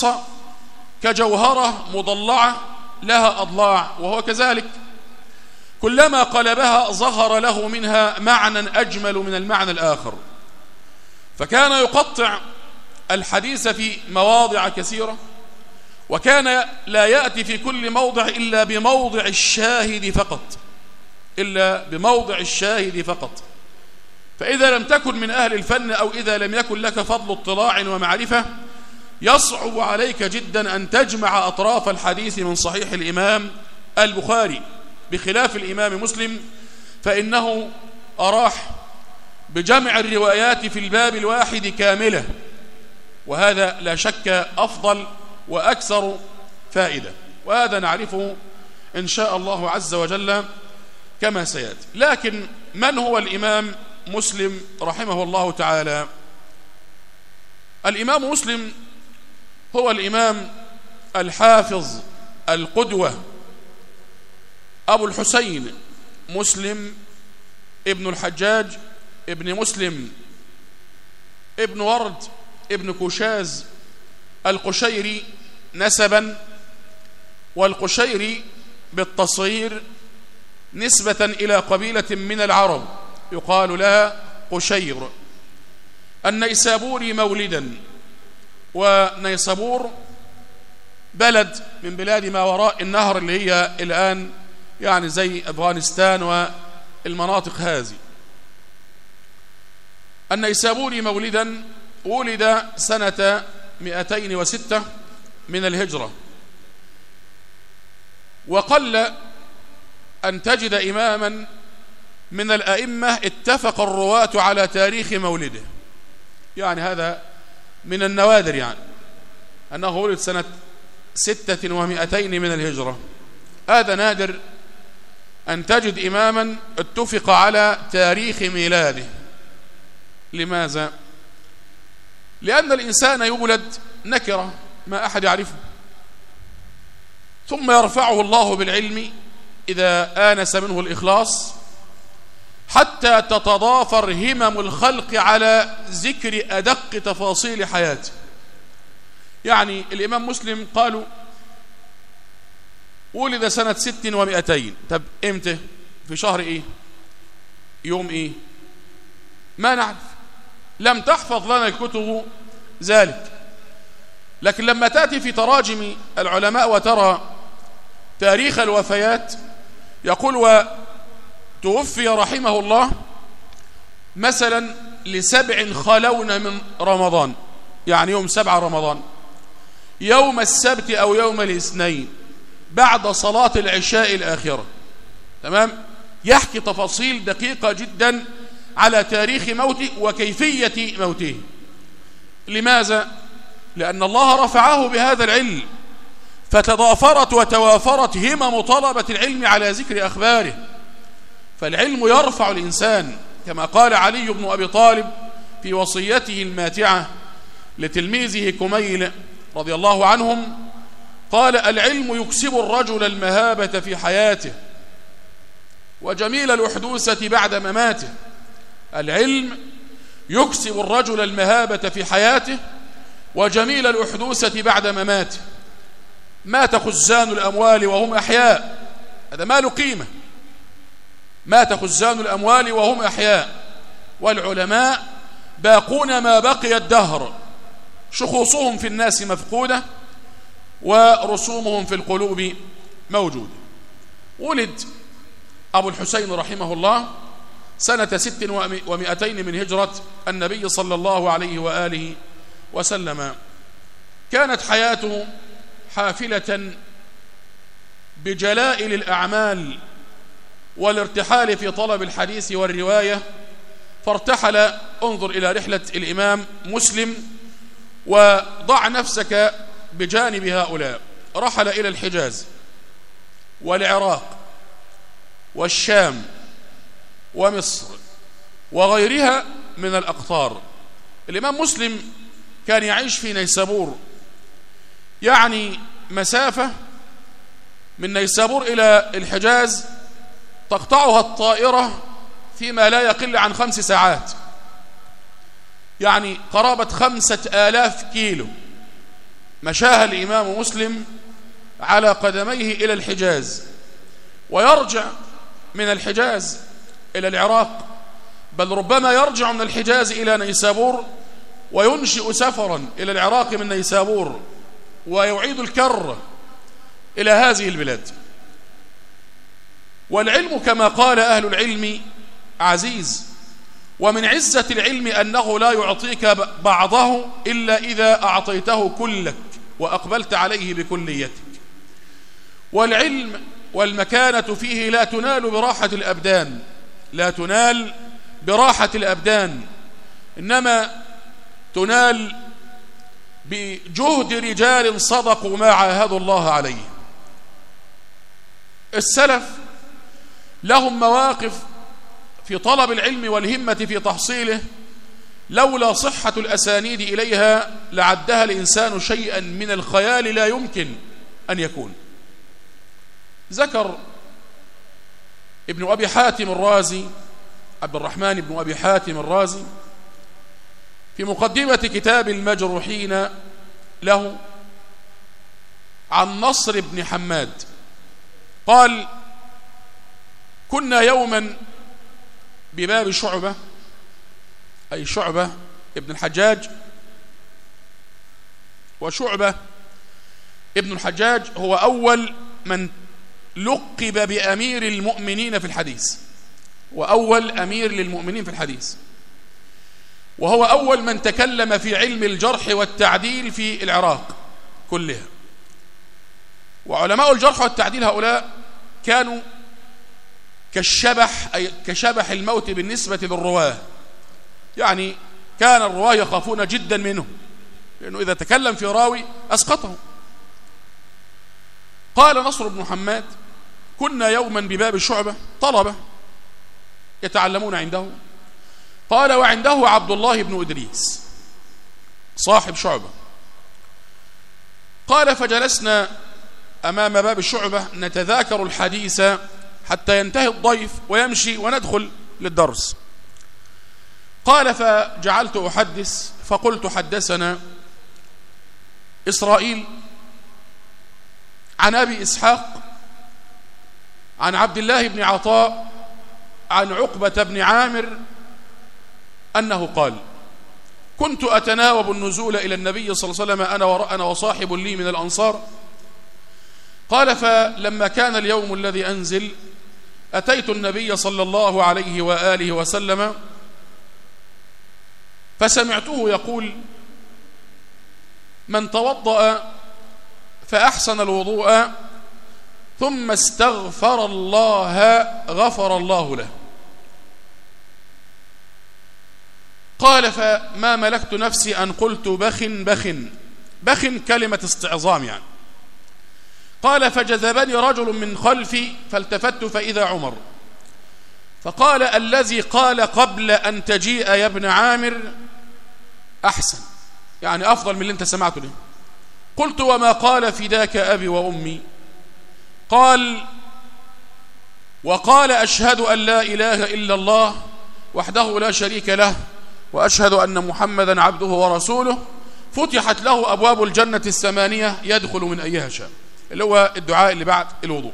كجوهرة مضلعة لها أضلاع، وهو كذلك كلما قلبها ظهر له منها معنى أجمل من المعنى الآخر، فكان يقطع الحديث في مواضع كثيرة، وكان لا يأتي في كل موضع إلا بموضع الشاهد فقط، إلا بموضع الشاهد فقط. فإذا لم تكن من أهل الفن أو إذا لم يكن لك فضل اطلاع ومعرفة يصعب عليك جدا أن تجمع أطراف الحديث من صحيح الإمام البخاري، بخلاف الإمام مسلم فإنه أراح بجمع الروايات في الباب الواحد كاملة، وهذا لا شك أفضل وأكثر فائدة، وهذا نعرفه إن شاء الله عز وجل كما سيأتي. لكن من هو الإمام مسلم رحمه الله تعالى؟ الإمام مسلم هو الإمام الحافظ القدوة أبو الحسين مسلم ابن الحجاج ابن مسلم ابن ورد ابن كوشاز القشيري نسبا، والقشيري بالتصغير نسبة إلى قبيلة من العرب يقال لها قشير. النيسابوري مولدا، ونيسابور بلد من بلاد ما وراء النهر اللي هي الآن يعني زي أفغانستان والمناطق هذه. النيسابوري مولدا ولد سنة 206 من الهجرة، وقل أن تجد إماما من الأئمة اتفق الرواة على تاريخ مولده، يعني هذا من النوادر، يعني أنه ولد سنة 600 من الهجرة. هذا نادر أن تجد إماما اتفق على تاريخ ميلاده. لماذا؟ لأن الإنسان يولد نكرة ما أحد يعرفه، ثم يرفعه الله بالعلم إذا آنس منه الإخلاص حتى تتضافر همم الخلق على ذكر أدق تفاصيل حياته. يعني الإمام مسلم قالوا ولد سنة 600. طب إمتى؟ في شهر إيه؟ يوم إيه؟ ما نعرف، لم تحفظ لنا الكتب ذلك. لكن لما تأتي في تراجم العلماء وترى تاريخ الوفيات يقول وتوفي رحمه الله مثلا ل7 خلون من رمضان، يعني يوم 7 رمضان، يوم السبت أو يوم الاثنين بعد صلاة العشاء الآخرة. تمام؟ يحكي تفاصيل دقيقة جدا على تاريخ موته وكيفية موته. لماذا؟ لأن الله رفعه بهذا العلم، فتضافرت وتوافرت همم طلبة العلم على ذكر أخباره. فالعلم يرفع الإنسان، كما قال علي بن أبي طالب في وصيته الماتعة لتلميذه كميل رضي الله عنهم، قال العلم يكسب الرجل المهابة في حياته وجميل الأحدوثة بعد مماته. العلم يكسب الرجل المهابة في حياته وجميل الأحدوثة بعد مماته. مات خزان الأموال وهم أحياء، هذا ما له قيمة. مات خزان الأموال وهم أحياء، والعلماء باقون ما بقي الدهر، شخوصهم في الناس مفقودة ورسومهم في القلوب موجودة. ولد أبو الحسين رحمه الله سنة 600 من هجرة النبي صلى الله عليه وآله وسلم. كانت حياته حافلة بجلائل الأعمال والارتحال في طلب الحديث والرواية، فارتحل. انظر إلى رحلة الإمام مسلم وضع نفسك بجانب هؤلاء. رحل إلى الحجاز والعراق والشام ومصر وغيرها من الأقطار. الإمام مسلم كان يعيش في نيسابور، يعني مسافة من نيسابور إلى الحجاز تقطعها الطائرة فيما لا يقل عن 5 ساعات، يعني قرابة 5000 كيلو مشاها الإمام مسلم على قدميه إلى الحجاز، ويرجع من الحجاز إلى العراق، بل ربما يرجع من الحجاز إلى نيسابور وينشئ سفرا إلى العراق من نيسابور ويعيد الكر إلى هذه البلاد. والعلم كما قال أهل العلم عزيز، ومن عزة العلم أنه لا يعطيك بعضه إلا إذا أعطيته كلك وأقبلت عليه بكليتك. والعلم والمكانة فيه لا تنال براحة الأبدان، لا تنال براحة الأبدان، إنما تنال بجهد رجال صدقوا ما عاهدوا الله عليه. السلف لهم مواقف في طلب العلم والهمة في تحصيله لولا صحة الأسانيد إليها لعدها الإنسان شيئا من الخيال لا يمكن أن يكون. ذكر ابن أبي حاتم الرازي، عبد الرحمن بن أبي حاتم الرازي، في مقدمة كتاب المجروحين له عن نصر بن حماد قال: كنا يوما بباب شعبة، أي شعبة ابن الحجاج، وشعبة ابن الحجاج هو أول من لقب بأمير المؤمنين في الحديث، وأول أمير للمؤمنين في الحديث، وهو أول من تكلم في علم الجرح والتعديل في العراق كلها. وعلماء الجرح والتعديل هؤلاء كانوا كالشبح، أي كشبح الموت بالنسبة للرواه، يعني كان الرواه يخافون جدا منه، لأنه إذا تكلم في راوي أسقطه. قال نصر بن حماد: كنا يوما بباب شعبة طلبة يتعلمون عنده. قال: وعنده عبد الله بن إدريس صاحب شعبة. قال: فجلسنا أمام باب الشعبة نتذاكر الحديث حتى ينتهي الضيف ويمشي وندخل للدرس. قال: فجعلت أحدث فقلت: حدثنا إسرائيل عن أبي إسحاق عن عبد الله بن عطاء عن عقبة بن عامر أنه قال: كنت أتناوب النزول إلى النبي صلى الله عليه وسلم أنا وصاحب لي من الأنصار. قال: فلما كان اليوم الذي أنزل أتيت النبي صلى الله عليه وآله وسلم فسمعته يقول: من توضأ فأحسن الوضوء ثم استغفر الله غفر الله له. قال: فما ملكت نفسي أن قلت بخ بخ. بخ كلمة استعظام يعني. قال: فجذبني رجل من خلفي فالتفت فإذا عمر، فقال: الذي قال قبل أن تجيء يا ابن عامر أحسن، يعني أفضل من اللي أنت سمعته له. قلت: وما قال فداك أبي وأمي؟ قال: وقال: أشهد أن لا إله إلا الله وحده لا شريك له وأشهد أن محمدا عبده ورسوله، فتحت له أبواب الجنة الثمانية يدخل من أيها شاء، اللي هو الدعاء اللي بعد الوضوء.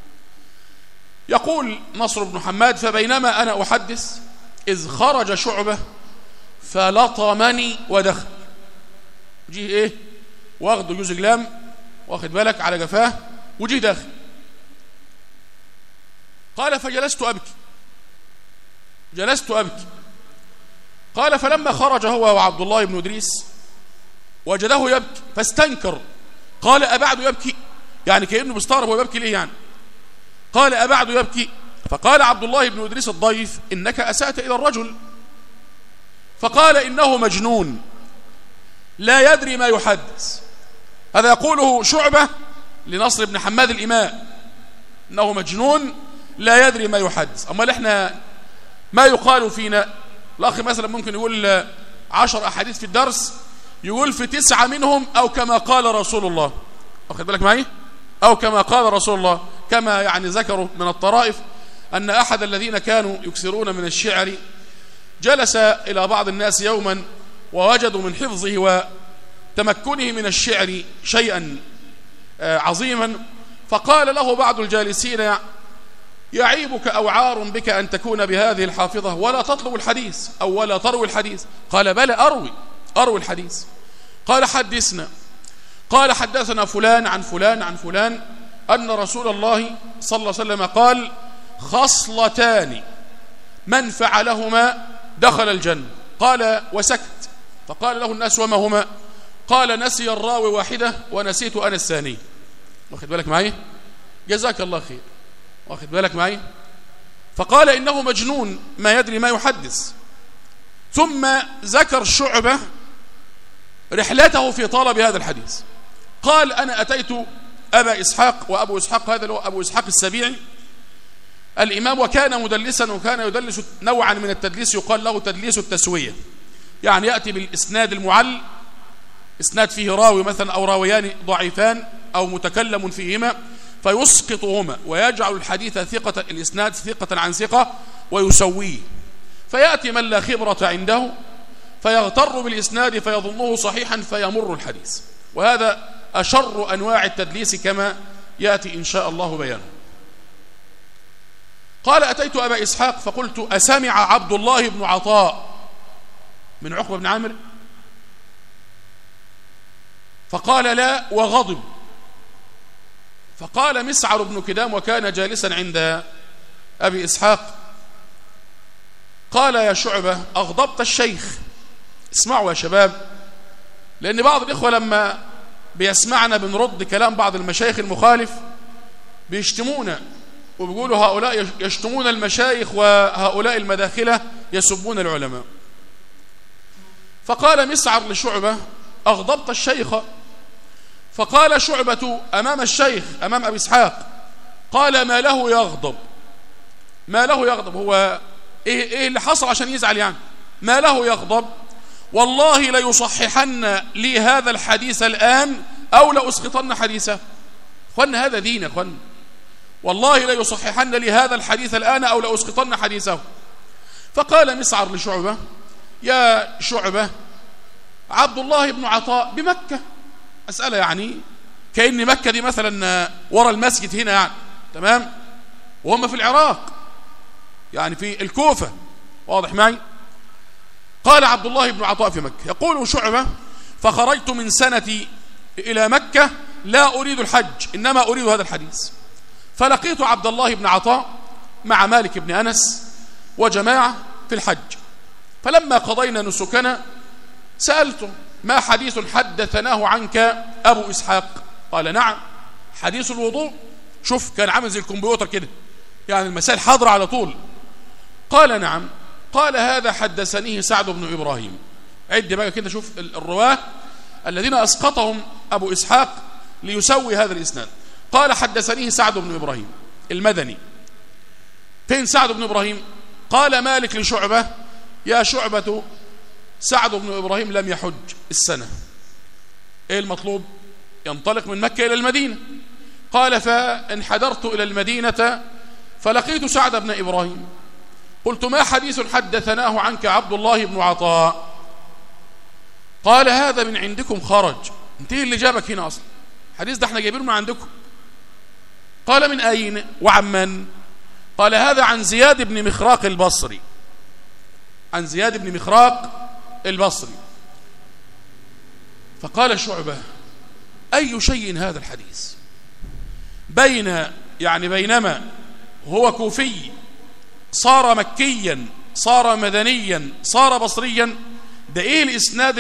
يقول نصر بن حماد: فبينما أنا أحدث إذ خرج شعبة فلطمني ودخل. جيه إيه؟ واخده جوز جلام، واخد بالك على جفاه، وجيه داخل. قال: فجلست أبكي، جلست أبكي. قال: فلما خرج هو وعبد الله بن إدريس وجده يبكي فاستنكر. قال: أبعد يبكي؟ يعني كأنه بيستغرب هو يبكي ليه يعني. قال: أبعد يبكي؟ فقال عبد الله بن إدريس الضيف: إنك أسأت إلى الرجل. فقال: إنه مجنون لا يدري ما يحدث. هذا يقوله شعبة لنصر بن حماد الإمام، إنه مجنون لا يدري ما يحدث. أما إحنا ما يقال فينا، الأخ مثلا ممكن يقول 10 أحاديث في الدرس، يقول في 9 منهم أو كما قال رسول الله، واخد بالك معي؟ أو كما قال رسول الله. كما يعني ذكروا من الطرائف أن أحد الذين كانوا يكثرون من الشعر جلس إلى بعض الناس يوما ووجدوا من حفظه وتمكنه من الشعر شيئا عظيما، فقال له بعض الجالسين: يعيبك أو عار بك أن تكون بهذه الحافظة ولا تطلب الحديث أو ولا تروي الحديث. قال: بلى أروي الحديث. قال: حدثنا. قال: حدثنا فلان عن فلان عن فلان أن رسول الله صلى الله عليه وسلم قال: خصلتان من فعلهما دخل الجنة. قال: وسكت. فقال له الناس: وما هما؟ قال: نسي الراوي واحدة ونسيت أنا الثاني. واخد بالك معي؟ جزاك الله خير. واخد بالك معي؟ فقال: إنه مجنون ما يدري ما يحدث. ثم ذكر شعبة رحلته في طلب هذا الحديث. قال: أنا أتيت أبا إسحاق، وأبو إسحاق هذا هو أبو إسحاق السبيعي الإمام، وكان مدلسا، وكان يدلس نوعا من التدليس يقال له تدليس التسوية، يعني يأتي بالإسناد المعل، إسناد فيه راوي مثلا أو راويان ضعيفان أو متكلم فيهما، فيسقطهما ويجعل الحديث ثقة، الإسناد ثقة عن ثقة ويسويه. فيأتي من لا خبرة عنده فيغتر بالإسناد فيظنه صحيحا فيمر الحديث. وهذا أشر أنواع التدليس كما يأتي إن شاء الله بيانه. قال: أتيت أبا إسحاق فقلت: أسمع عبد الله بن عطاء من عقبة بن عامر؟ فقال: لا، وغضب. فقال مسعر بن كدام وكان جالسا عند أبي إسحاق: قال: يا شعبة أغضبت الشيخ. اسمعوا يا شباب، لأن بعض الإخوة لما بيسمعنا بنرد كلام بعض المشايخ المخالف بيشتمونا وبيقولوا هؤلاء يشتمون المشايخ وهؤلاء المداخلة يسبون العلماء. فقال مسعر لشعبة: أغضبت الشيخ. فقال شعبة أمام الشيخ أمام أبي إسحاق، قال ما له يغضب؟ ما له يغضب؟ هو إيه اللي حصل عشان يزعل يعني؟ ما له يغضب؟ والله ليصححن لي هذا الحديث الآن أو لأسقطن حديثه. أخوانا هذا دين يا أخوانا، والله ليصححن لي هذا الحديث الآن أو لأسقطن حديثه. فقال مسعر لشعبة يا شعبة عبد الله بن عطاء بمكة، أسأله يعني كأن مكة دي مثلا ورا المسجد هنا يعني، تمام، وهم في العراق يعني في الكوفة، واضح معي؟ قال عبد الله بن عطاء في مكة. يقول شعبة فخرجت من سنتي إلى مكة لا أريد الحج إنما أريد هذا الحديث، فلقيت عبد الله بن عطاء مع مالك بن أنس وجماعة في الحج، فلما قضينا نسكنا سألته ما حديث حدثناه عنك أبو إسحاق؟ قال نعم حديث الوضوء. شوف كان عامل زي الكمبيوتر كده، يعني المسائل حاضرة على طول. قال نعم. قال هذا حدثنيه سعد بن إبراهيم. عد بقى كده، شوف الرواه الذين أسقطهم أبو إسحاق ليسوي هذا الإسناد. قال حدثنيه سعد بن إبراهيم المدني. فين سعد بن إبراهيم؟ قال مالك لشعبة يا شعبة سعد بن إبراهيم لم يحج السنة. إيه المطلوب؟ ينطلق من مكة إلى المدينة. قال فانحدرت إلى المدينة فلقيت سعد بن إبراهيم، قلت ما حديث حدثناه عنك عبد الله بن عطاء؟ قال هذا من عندكم خرج. انت ايه اللي جابك هنا أصلا؟ حديث ده احنا جايبينه من عندكم. قال من أين وعن من؟ قال هذا عن زياد بن مخراق البصري، عن زياد بن مخراق البصري. فقال شعبة أي شيء هذا الحديث؟ بينما هو كوفي صار مكيا صار مدنيا صار بصريا، ده ايه الاسناد؟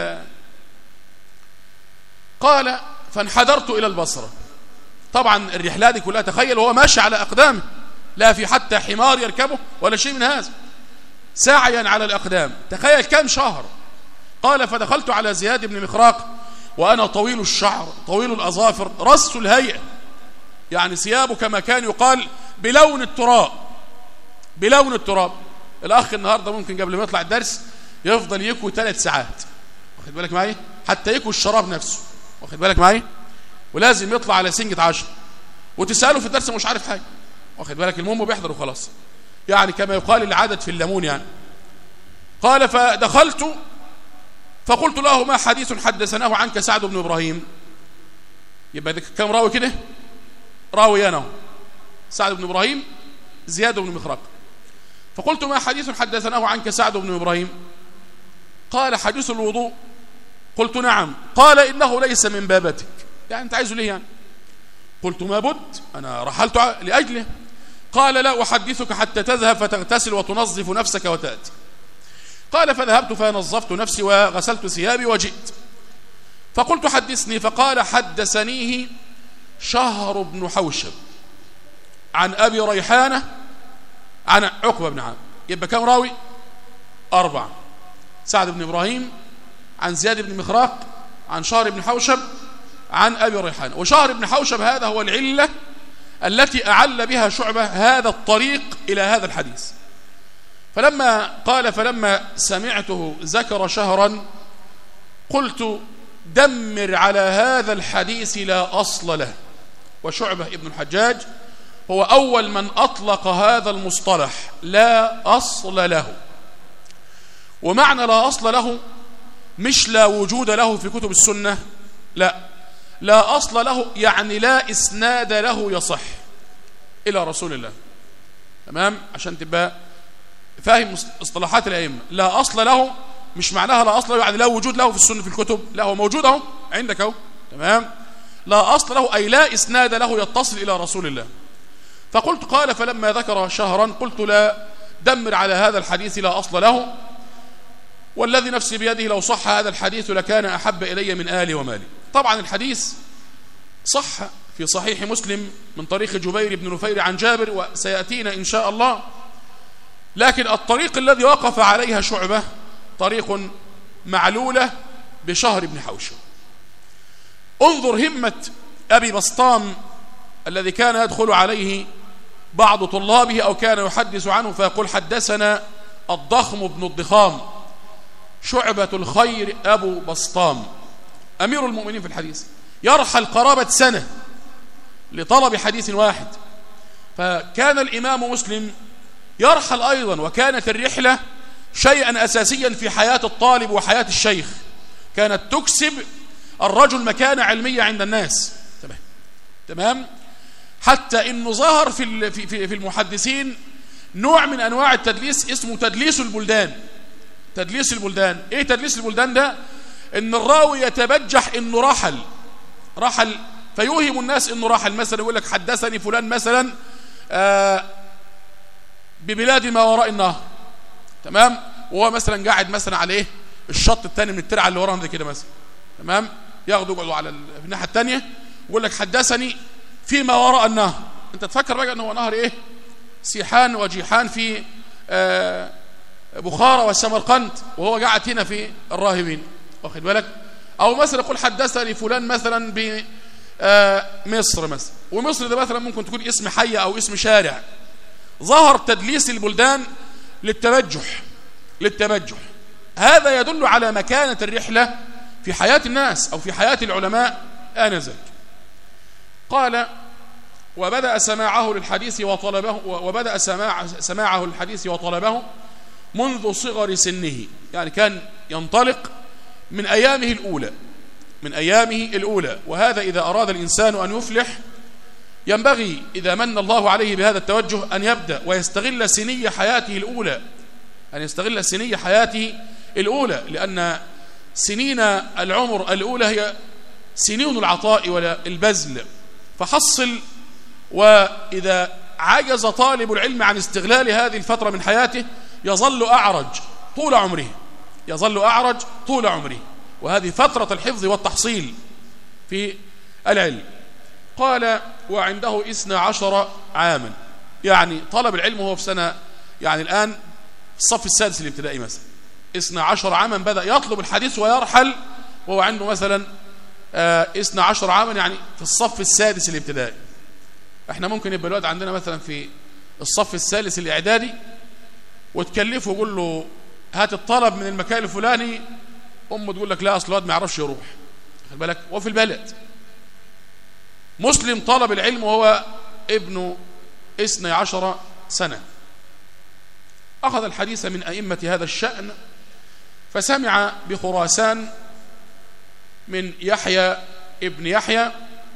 قال فانحدرت الى البصرة. طبعا الرحلة دي كلها تخيل وهو ماشي على اقدامه، لا في حتى حمار يركبه ولا شيء من هذا، ساعيا على الاقدام، تخيل كم شهر. قال فدخلت على زياد بن مخراق وانا طويل الشعر طويل الاظافر رس الهيئة، يعني ثيابه كما كان يقال بلون التراب، بلون التراب. الاخ النهارده ممكن قبل ما يطلع الدرس يفضل يكوي 3 ساعات، واخد بالك معايا؟ حتى يكوي الشراب نفسه، واخد بالك معايا؟ ولازم يطلع على سنجة 10 وتسأله في الدرس مش عارف حاجة، واخد بالك؟ المهم بيحضر وخلاص، يعني كما يقال العدد في الليمون يعني. قال فدخلت فقلت له ما حديث حدثناه عنك سعد بن إبراهيم؟ يبقى كم راوي كده؟ راوي أنا سعد بن إبراهيم زياد بن مخراق. فقلت ما حديث حدثناه عنك سعد بن إبراهيم؟ قال حديث الوضوء. قلت نعم. قال إنه ليس من بابتك، يعني أنت عايزه ليه يعني؟ قلت ما بد، أنا رحلت لأجله. قال لا أحدثك حتى تذهب فتغتسل وتنظف نفسك وتأتي. قال فذهبت فنظفت نفسي وغسلت ثيابي وجئت، فقلت حدثني. فقال حدثنيه شهر بن حوشب عن أبي ريحانة عن عقبة بن عامر. يبقى كم راوي؟ 4. سعد بن إبراهيم عن زياد بن مخراق عن شهر بن حوشب عن أبي ريحانة. وشهر بن حوشب هذا هو العلة التي أعل بها شعبة هذا الطريق إلى هذا الحديث. فلما سمعته ذكر شهرا قلت دمر على هذا الحديث لا أصل له. وشعبة ابن الحجاج هو أول من أطلق هذا المصطلح لا أصل له. ومعنى لا أصل له مش لا وجود له في كتب السنة، لا أصل له يعني لا إسناد له يصح إلى رسول الله. تمام؟ عشان تبقى فاهم اصطلاحات الأئمة. لا أصل له مش معناها لا أصل له يعني لا وجود له في السنة في الكتب، لا هو موجود اهو عندك اهو. تمام؟ لا أصل له أي لا إسناد له يتصل إلى رسول الله. فقلت قال فلما ذكر شهرا قلت لا دمر على هذا الحديث لا أصل له، والذي نفسي بيده لو صح هذا الحديث لكان أحب إلي من آلي ومالي. طبعا الحديث صح في صحيح مسلم من طريق جبير بن نفير عن جابر وسيأتينا إن شاء الله، لكن الطريق الذي وقف عليها شعبة طريق معلولة بشهر بن حوشب. انظر همة أبي بسطام الذي كان يدخل عليه بعض طلابه أو كان يحدث عنه فيقول حدثنا الضخم بن الضخام شعبة الخير أبو بسطام أمير المؤمنين في الحديث، يرحل قرابة سنة لطلب حديث واحد. فكان الإمام مسلم يرحل أيضا، وكانت الرحلة شيئا أساسيا في حياة الطالب وحياة الشيخ، كانت تكسب الرجل مكانة علمية عند الناس. تمام. حتى إنه ظهر في المحدثين نوع من أنواع التدليس اسمه تدليس البلدان. تدليس البلدان، إيه تدليس البلدان ده؟ إن الراوي يتبجح إنه رحل فيوهم الناس إنه رحل، مثلا يقول لك حدثني فلان مثلا ببلاد ما وراء النهر، تمام، وهو مثلا قاعد مثلا على ايه الشط الثاني من الترعه اللي ورانا ده كده مثلا، تمام، ياخدوا يقعدوا على الناحيه الثانيه ويقول لك حدثني فيما وراء النهر. انت تفكر بقى ان هو نهر ايه؟ سيحان وجيحان في بخارى والسمرقند، وهو قاعد هنا في الراهبين، واخد بالك؟ او مثلا يقول حدثني فلان مثلا بمصر مثلا، ومصر ده مثلا ممكن تكون اسم حي او اسم شارع. ظهر تدليس البلدان للتبجح. هذا يدل على مكانة الرحلة في حياة الناس أو في حياة العلماء آنذاك. قال وبدأ سماعه للحديث وطلبه منذ صغر سنه، يعني كان ينطلق من أيامه الأولى. وهذا إذا أراد الإنسان أن يفلح ينبغي إذا من الله عليه بهذا التوجه أن يبدأ ويستغل سنية حياته الأولى، لأن سنين العمر الأولى هي سنين العطاء والبذل. فحصل، وإذا عجز طالب العلم عن استغلال هذه الفترة من حياته يظل أعرج طول عمره، وهذه فترة الحفظ والتحصيل في العلم. قال وعنده 12 عاما، يعني طلب العلم وهو في سنة، يعني الآن في الصف السادس الابتدائي مثلا، 12 عاما بدأ يطلب الحديث ويرحل وهو عنده مثلا 12 عاما، يعني في الصف السادس الابتدائي. احنا ممكن يبقى الواد عندنا مثلا في الصف الثالث الإعدادي وتكلفه وقول له هات الطلب من المكان الفلاني، أمه تقول لك لا أصل الواد ما يعرفش يروح، خد بالك. وفي البلد مسلم طلب العلم وهو ابن 12 سنة، أخذ الحديث من أئمة هذا الشأن، فسمع بخراسان من يحيى ابن يحيى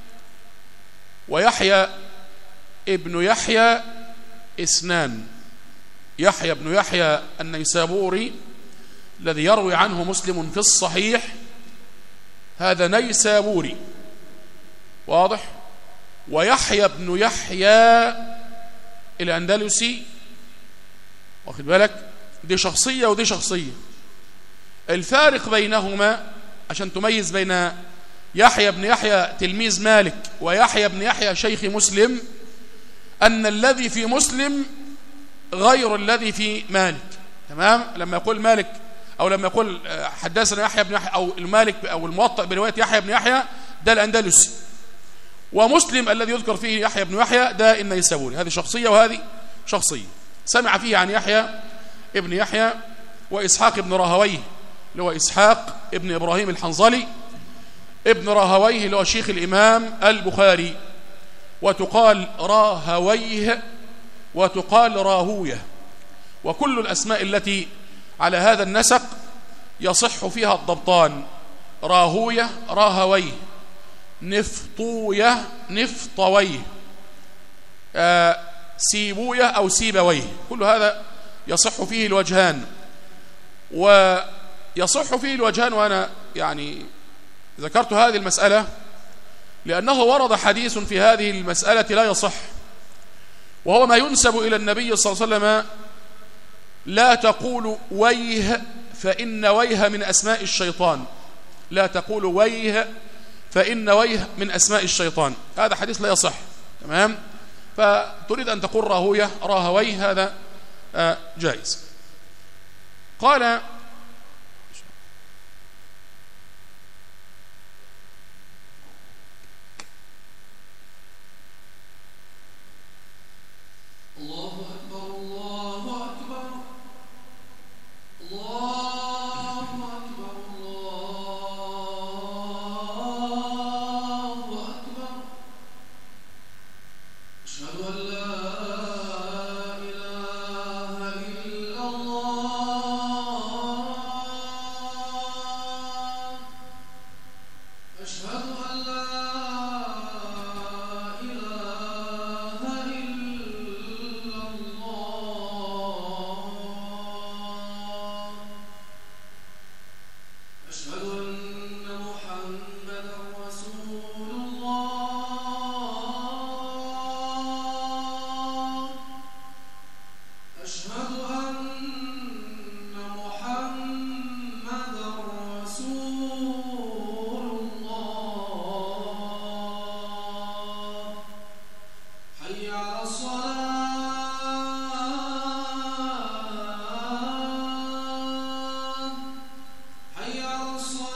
ويحيى ابن يحيى اثنان. يحيى ابن يحيى النيسابوري الذي يروي عنه مسلم في الصحيح، هذا نيسابوري، واضح. ويحيى ابن يحيى الأندلسي، واخد بالك، دي شخصية ودي شخصية. الفارق بينهما عشان تميز بين يحيى بن يحيى تلميذ مالك ويحيى بن يحيى شيخ مسلم، أن الذي في مسلم غير الذي في مالك، تمام. لما يقول مالك أو لما يقول حدثنا يحيى بن يحيى أو المالك أو الموطأ برواية يحيى بن يحيى، ده الأندلسي. ومسلم الذي يذكر فيه يحيى بن يحيى ده النيسابوري. هذه شخصية وهذه شخصية. سمع فيه عن يحيى ابن يحيى وإسحاق ابن راهويه اللي هو إسحاق ابن إبراهيم الحنظلي، ابن راهويه اللي هو شيخ الإمام البخاري، وتقال راهويه وتقال راهويه، وكل الأسماء التي على هذا النسق يصح فيها الضبطان: راهويه راهويه، نفطويه نفطويه، سيبويه أو سيبويه، كل هذا يصح فيه الوجهان. ويصح فيه الوجهان، وأنا يعني ذكرت هذه المسألة لأنه ورد حديث في هذه المسألة لا يصح، وهو ما ينسب إلى النبي صلى الله عليه وسلم: لا تقول ويه فإن ويه من أسماء الشيطان. لا تقول ويه فإن ويه من أسماء الشيطان. هذا حديث لا يصح، تمام. فتريد أن تقول راهويه راهويه، هذا جائز. قال على الصلاة حي على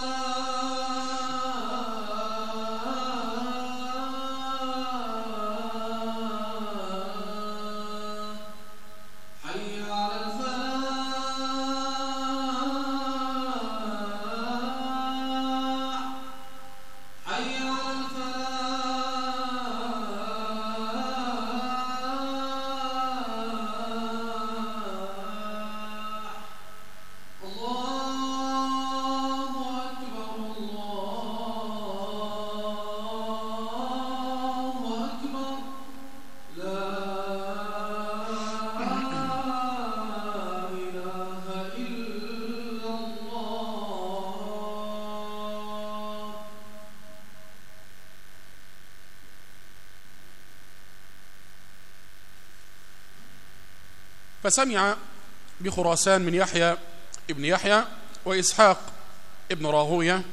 الصلاة حي على الفلاح حي على الفلاح. الله أكبر الله أكبر لا إله إلا الله. فسمع بخراسان من يحيى ابن يحيى وإسحاق ابن راهوية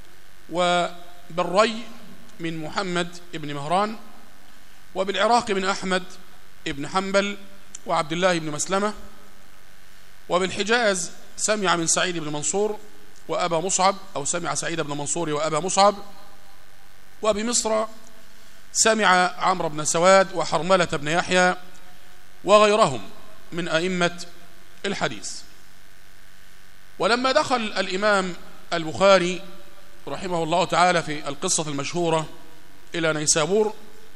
وبالري من محمد ابن مهران وبالعراق من أحمد ابن حنبل وعبد الله بن مسلمة وبالحجاز سمع من سعيد بن منصور وأبا مصعب أو سمع سعيد بن منصور وأبا مصعب وبمصر سمع عمرو بن سواد وحرملة بن يحيى وغيرهم من أئمة الحديث. ولما دخل الإمام البخاري رحمه الله تعالى في القصة المشهورة إلى نيسابور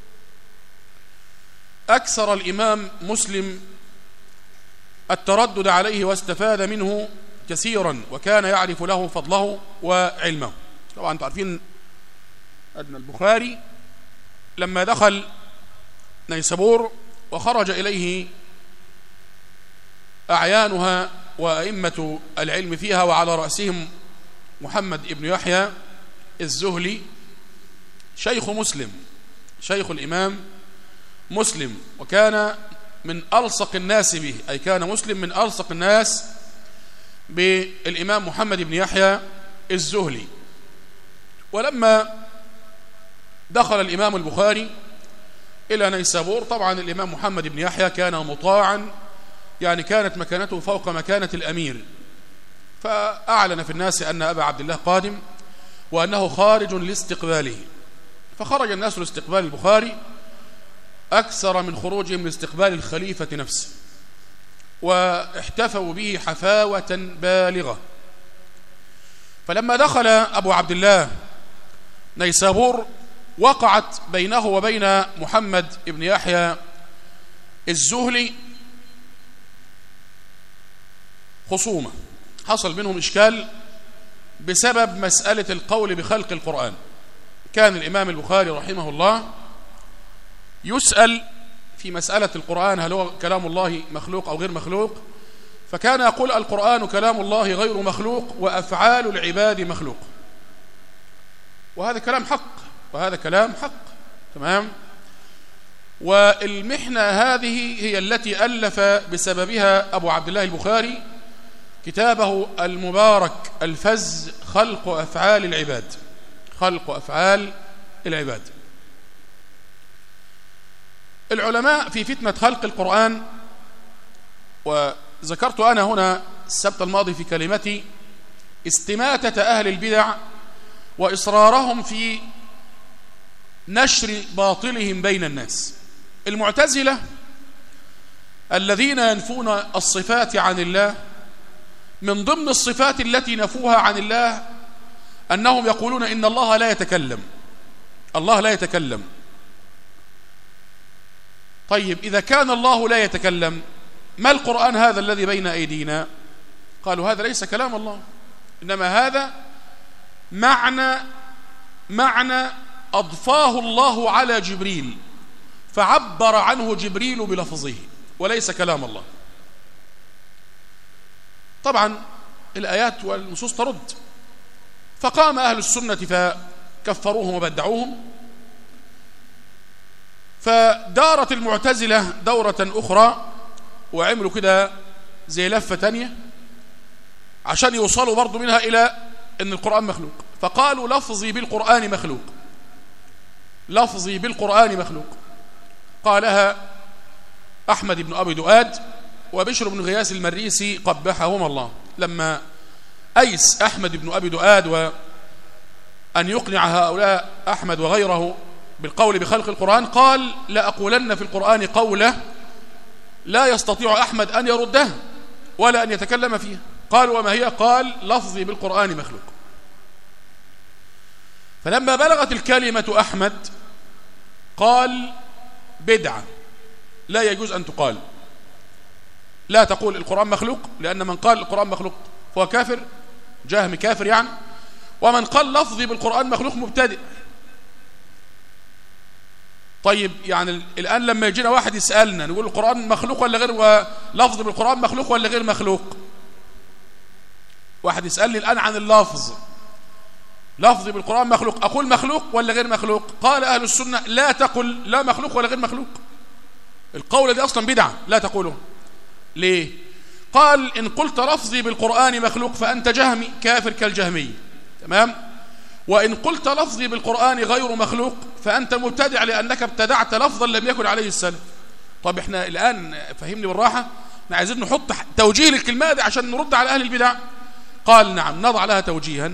أكثر الإمام مسلم التردد عليه واستفاد منه كثيرا وكان يعرف له فضله وعلمه. طبعا تعرفين أن البخاري لما دخل نيسابور وخرج إليه أعيانها وأئمة العلم فيها وعلى رأسهم محمد ابن يحيى الزهلي شيخ مسلم، شيخ الإمام مسلم، وكان من ألصق الناس به، أي كان مسلم من ألصق الناس بالإمام محمد بن يحيى الزهلي. ولما دخل الإمام البخاري إلى نيسابور طبعا الإمام محمد بن يحيى كان مطاعا، يعني كانت مكانته فوق مكانة الأمير، فأعلن في الناس أن أبا عبد الله قادم وأنه خارج لاستقباله، فخرج الناس لاستقبال البخاري أكثر من خروجهم لاستقبال الخليفة نفسه، واحتفوا به حفاوة بالغة. فلما دخل أبو عبد الله نيسابور وقعت بينه وبين محمد بن يحيى الزهلي خصومة، حصل بينهم إشكال بسبب مسألة القول بخلق القرآن. كان الإمام البخاري رحمه الله يسأل في مسألة القرآن هل هو كلام الله مخلوق أو غير مخلوق، فكان يقول القرآن كلام الله غير مخلوق وأفعال العباد مخلوق، وهذا كلام حق، وهذا كلام حق تمام. والمحنة هذه هي التي ألف بسببها أبو عبد الله البخاري كتابه المبارك الفز خلق أفعال العباد، خلق أفعال العباد. العلماء في فتنة خلق القرآن، وذكرت أنا هنا السبت الماضي في كلمتي استماتة أهل البدع وإصرارهم في نشر باطلهم بين الناس. المعتزلة الذين ينفون الصفات عن الله، من ضمن الصفات التي نفوها عن الله أنهم يقولون إن الله لا يتكلم، الله لا يتكلم. طيب إذا كان الله لا يتكلم ما القرآن هذا الذي بين أيدينا؟ قالوا هذا ليس كلام الله، إنما هذا معنى أضفاه الله على جبريل فعبر عنه جبريل بلفظه وليس كلام الله. طبعا الآيات والنصوص ترد، فقام أهل السنة فكفروهم وبدعوهم، فدارت المعتزلة دورة أخرى وعملوا كده زي لفة تانية عشان يوصلوا برضو منها إلى أن القرآن مخلوق، فقالوا لفظي بالقرآن مخلوق، لفظي بالقرآن مخلوق. قالها أحمد بن أبي دؤاد وبشر بن غياث المريسي قبحهما الله. لما أيس أحمد بن أبي دؤاد وأن يقنع هؤلاء أحمد وغيره بالقول بخلق القرآن، قال: لا أقولن في القرآن قوله لا يستطيع أحمد أن يرده ولا أن يتكلم فيه. قال: وما هي؟ قال: لفظي بالقرآن مخلوق. فلما بلغت الكلمة أحمد قال: بدعة، لا يجوز أن تقال، لا تقول القرآن مخلوق، لأن من قال القرآن مخلوق فهو كافر، جهم كافر يعني، ومن قال لفظي بالقرآن مخلوق مبتدئ. طيب يعني الآن لما يجينا واحد يسألنا نقول القرآن مخلوق ولا غير، ولفظ بالقرآن مخلوق ولا غير مخلوق؟ واحد يسألني الآن عن اللفظ، لفظي بالقرآن مخلوق، أقول مخلوق ولا غير مخلوق؟ قال أهل السنة: لا تقل لا مخلوق ولا غير مخلوق، القول دي أصلا بدعة، لا تقوله. ليه؟ قال: إن قلت لفظي بالقرآن مخلوق فأنت جهمي كافر كالجهمي، تمام؟ وإن قلت لفظي بالقرآن غير مخلوق فأنت مبتدع، لأنك ابتدعت لفظا لم يكن عليه السلف. طب احنا الآن فهمني بالراحة، احنا عايزين نحط توجيه للكلمة دي عشان نرد على أهل البدع. قال: نعم، نضع لها توجيها.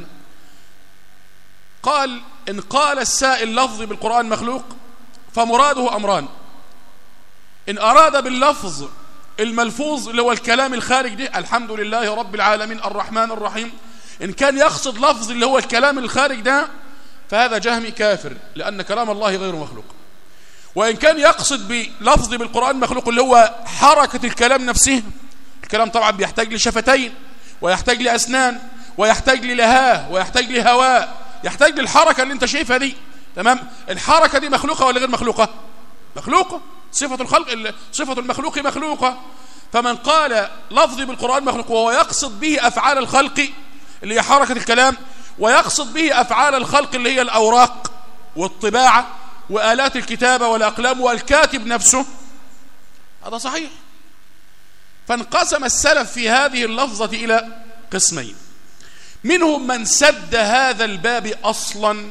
قال: إن قال السائل لفظي بالقرآن مخلوق فمراده أمران: إن أراد باللفظ الملفوظ اللي هو الكلام الخارج ده، الحمد لله رب العالمين الرحمن الرحيم، إن كان يقصد لفظ اللي هو الكلام الخارج ده فهذا جهمي كافر، لأن كلام الله غير مخلوق. وإن كان يقصد بلفظ بالقرآن مخلوق اللي هو حركة الكلام نفسه، الكلام طبعا بيحتاج لشفتين ويحتاج لأسنان ويحتاج للهاه ويحتاج لهواء، يحتاج للحركة اللي انت شايفها دي، تمام؟ الحركة دي مخلوقة ولا غير مخلوقة؟ مخلوقة، صفة الخلق، صفة المخلوق مخلوقة. فمن قال لفظي بالقرآن مخلوق وهو يقصد به أفعال الخلق اللي هي حركة الكلام، ويقصد به أفعال الخلق اللي هي الأوراق والطباعة وآلات الكتابة والأقلام والكاتب نفسه، هذا صحيح. فانقسم السلف في هذه اللفظة إلى قسمين: منهم من سد هذا الباب أصلا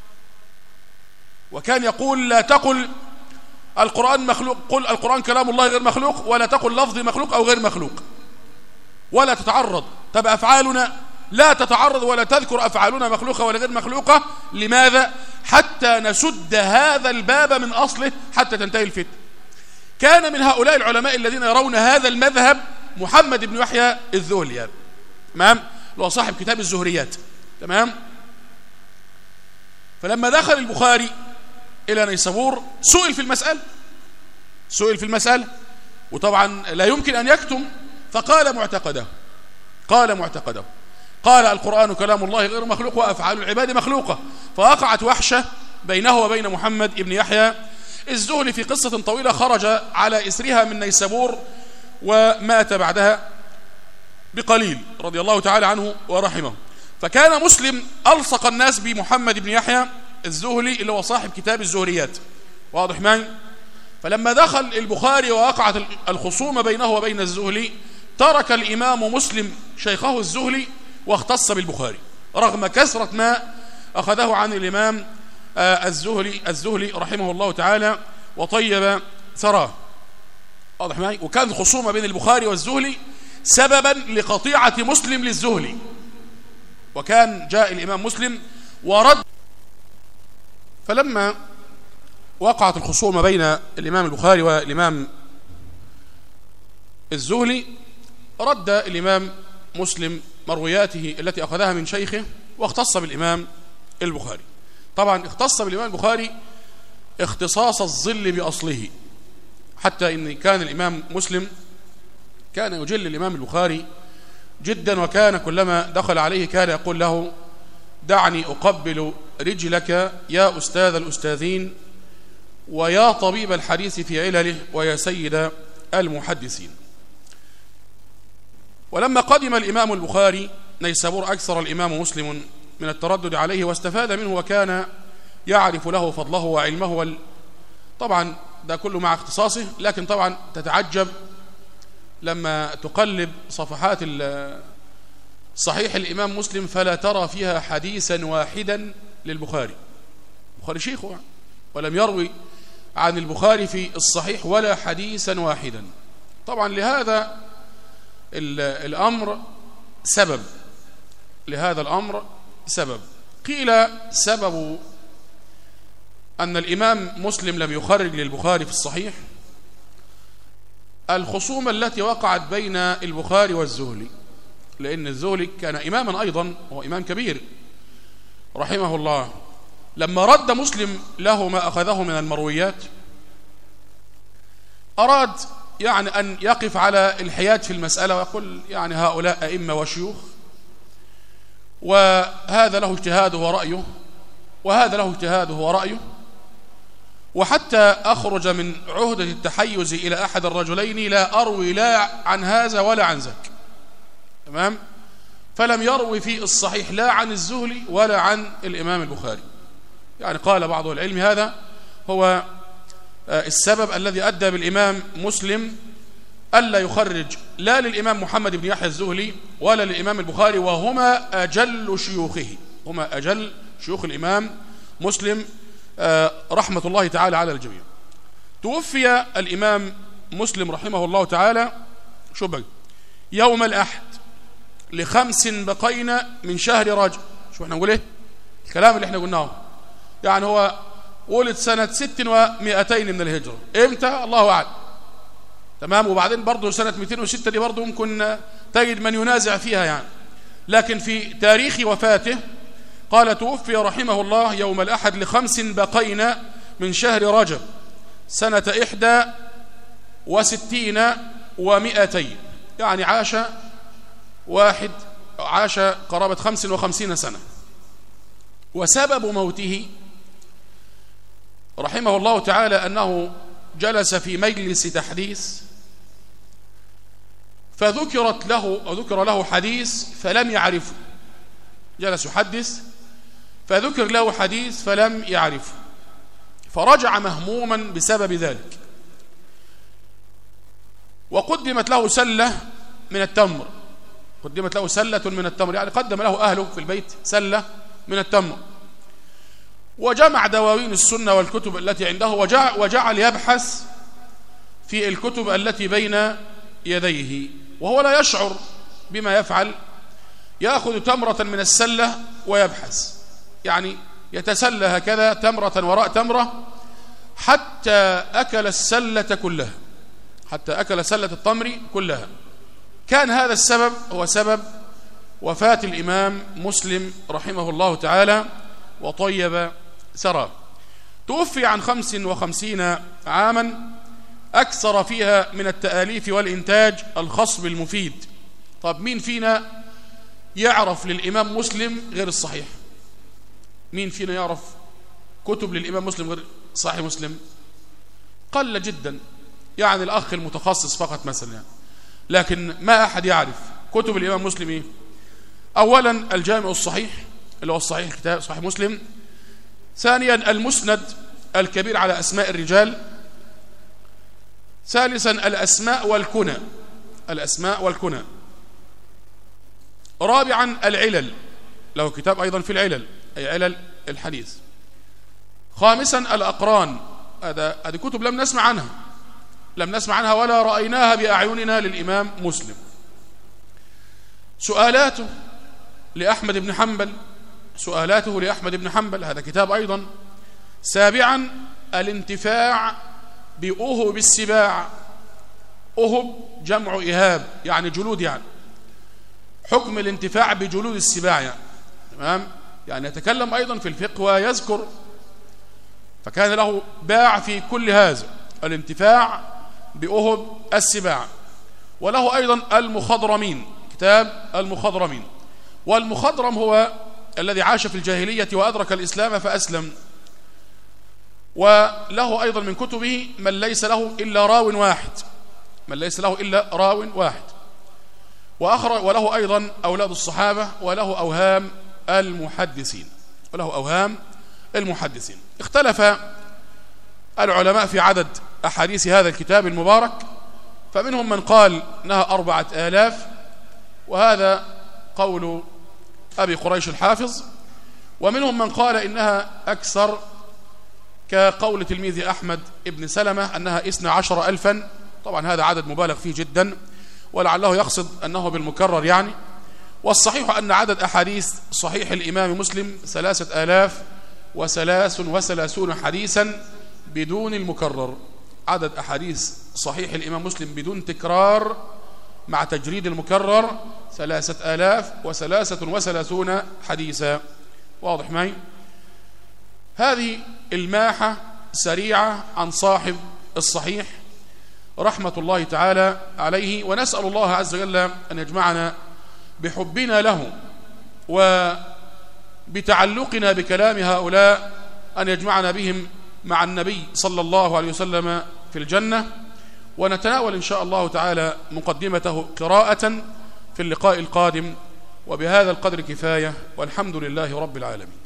وكان يقول: لا تقل القرآن مخلوق، قل القرآن كلام الله غير مخلوق، ولا تقل لفظي مخلوق أو غير مخلوق، ولا تتعرض، تبقى أفعالنا لا تتعرض ولا تذكر أفعالنا مخلوقة ولا غير مخلوقة. لماذا؟ حتى نسد هذا الباب من أصله حتى تنتهي الفتنة. كان من هؤلاء العلماء الذين يرون هذا المذهب محمد بن يحيى الذهلي، تمام، اللي هو صاحب كتاب الزهريات، تمام. فلما دخل البخاري إلى نيسابور سئل في المسألة، وطبعا لا يمكن أن يكتم، فقال معتقده، قال: القرآن كلام الله غير مخلوق وأفعال العباد مخلوقة. فوقعت وحشة بينه وبين محمد بن يحيى الذهلي في قصة طويلة خرج على إثرها من نيسابور ومات بعدها بقليل رضي الله تعالى عنه ورحمه. فكان مسلم ألصق الناس بمحمد بن يحيى الذهلي اللي هو صاحب كتاب الزهريات، واضح معي؟ فلما دخل البخاري ووقعت الخصومة بينه وبين الذهلي ترك الإمام مسلم شيخه الذهلي واختص بالبخاري، رغم كثرة ما أخذه عن الإمام الذهلي رحمه الله تعالى وطيب ثراه، واضح معي؟ وكان الخصومة بين البخاري والذهلي سببا لقطيعة مسلم للذهلي، وكان جاء الإمام مسلم ورد. فلما وقعت الخصومة بين الإمام البخاري والإمام الذهلي رد الإمام مسلم مروياته التي أخذها من شيخه واختص بالإمام البخاري. طبعا اختص بالإمام البخاري اختصاص الظل بأصله، حتى إن كان الإمام مسلم كان يجل الإمام البخاري جدا، وكان كلما دخل عليه كان يقول له: دعني أقبل رجلك يا أستاذ الأستاذين ويا طبيب الحديث في علله ويا سيد المحدثين. ولما قدم الإمام البخاري نيسابور أكثر الإمام مسلم من التردد عليه واستفاد منه، وكان يعرف له فضله وعلمه طبعا ده كله مع اختصاصه. لكن طبعا تتعجب لما تقلب صفحات صحيح الإمام مسلم فلا ترى فيها حديثا واحدا للبخاري. البخاري شيخه ولم يروي عن البخاري في الصحيح ولا حديثا واحدا. طبعا لهذا الأمر سبب، لهذا الأمر سبب. قيل سبب أن الإمام مسلم لم يخرج للبخاري في الصحيح الخصومة التي وقعت بين البخاري والزهلي، لأن الزهلي كان إماما أيضا، هو إمام كبير رحمه الله. لما رد مسلم له ما أخذه من المرويات أراد يعني أن يقف على الحياد في المسألة ويقول يعني هؤلاء أئمة وشيوخ، وهذا له اجتهاده ورأيه، وهذا له اجتهاده ورأيه، وحتى أخرج من عهدة التحيز إلى أحد الرجلين لا أروي لا عن هذا ولا عن ذاك، تمام؟ فلم يروي في الصحيح لا عن الزهلي ولا عن الإمام البخاري. يعني قال بعض العلم هذا هو السبب الذي أدى بالإمام مسلم ألا يخرج لا للإمام محمد بن يحيى الزهلي ولا للإمام البخاري، وهما أجل شيوخه، هما أجل شيوخ الإمام مسلم رحمة الله تعالى على الجميع. توفي الإمام مسلم رحمه الله تعالى شو يوم الأحد ل5 بقينا من شهر رجب. شو احنا نقول ايه الكلام اللي احنا قلناه؟ يعني هو ولد سنة 600 من الهجرة، امتى الله أعلم، تمام؟ وبعدين برضه سنة 206 دي برضه ممكن تجد من ينازع فيها يعني، لكن في تاريخ وفاته قال توفي رحمه الله يوم الأحد ل5 بقينا من شهر رجب سنة 61 و200، يعني عاش قرابة 55 سنة. وسبب موته رحمه الله تعالى أنه جلس في مجلس تحديث فذكر له حديث فلم يعرفه، جلس يحدث فذكر له حديث فلم يعرفه، فرجع مهموما بسبب ذلك، وقدمت له سلة من التمر، قدمت له سلة من التمر، يعني قدم له أهله في البيت سلة من التمر، وجمع دواوين السنة والكتب التي عنده وجعل يبحث في الكتب التي بين يديه، وهو لا يشعر بما يفعل، يأخذ تمرة من السلة ويبحث، يعني يتسلى هكذا تمرة وراء تمرة حتى أكل السلة كلها، حتى أكل سلة التمر كلها. كان هذا السبب هو سبب وفاة الإمام مسلم رحمه الله تعالى وطيب ثراه. توفي عن 55 عاما أكثر فيها من التآليف والإنتاج الخصب المفيد. طب مين فينا يعرف للإمام مسلم غير الصحيح؟ مين فينا يعرف كتب للإمام مسلم غير صحيح مسلم؟ قل جدا، يعني الأخ المتخصص فقط مثلا يعني. لكن ما أحد يعرف كتب الإمام مسلم إيه؟ أولا الجامع الصحيح اللي هو الصحيح الكتاب صحيح مسلم، ثانيا المسند الكبير على أسماء الرجال، ثالثا الأسماء والكنى، الأسماء والكنى، رابعا العلل، له كتاب أيضا في العلل أي علل الحديث، خامسا الأقران، هذه كتب لم نسمع عنها ولا رأيناها بأعيننا للإمام مسلم. سؤالاته لأحمد بن حنبل، هذا كتاب أيضا. سابعا الانتفاع بأهب السباع، أهب جمع إهاب يعني جلود، يعني حكم الانتفاع بجلود السباع يعني، تمام؟ يعني يتكلم أيضا في الفقه ويذكر، فكان له باع في كل هذا الانتفاع بأهب السباع. وله أيضا المخضرمين، كتاب المخضرمين، والمخضرم هو الذي عاش في الجاهلية وأدرك الإسلام فأسلم. وله أيضا من كتبه من ليس له إلا راو واحد، وله أيضا أولاد الصحابة، وله أوهام المحدثين. اختلف العلماء في عدد أحاديث هذا الكتاب المبارك، فمنهم من قال إنها 4000، وهذا قول أبي قريش الحافظ، ومنهم من قال إنها أكثر كقول تلميذ أحمد ابن سلمة أنها 12,000. طبعا هذا عدد مبالغ فيه جدا، ولعله يقصد أنه بالمكرر يعني. والصحيح أن عدد أحاديث صحيح الإمام مسلم 3,033 حديثا بدون المكرر. عدد أحاديث صحيح الإمام مسلم بدون تكرار مع تجريد المكرر 3,033 حديثا. واضح معي؟ هذه الماحة سريعة عن صاحب الصحيح رحمة الله تعالى عليه، ونسأل الله عز وجل أن يجمعنا بحبنا له وبتعلقنا بكلام هؤلاء، أن يجمعنا بهم مع النبي صلى الله عليه وسلم في الجنة. ونتناول إن شاء الله تعالى مقدمته قراءة في اللقاء القادم، وبهذا القدر كفاية، والحمد لله رب العالمين.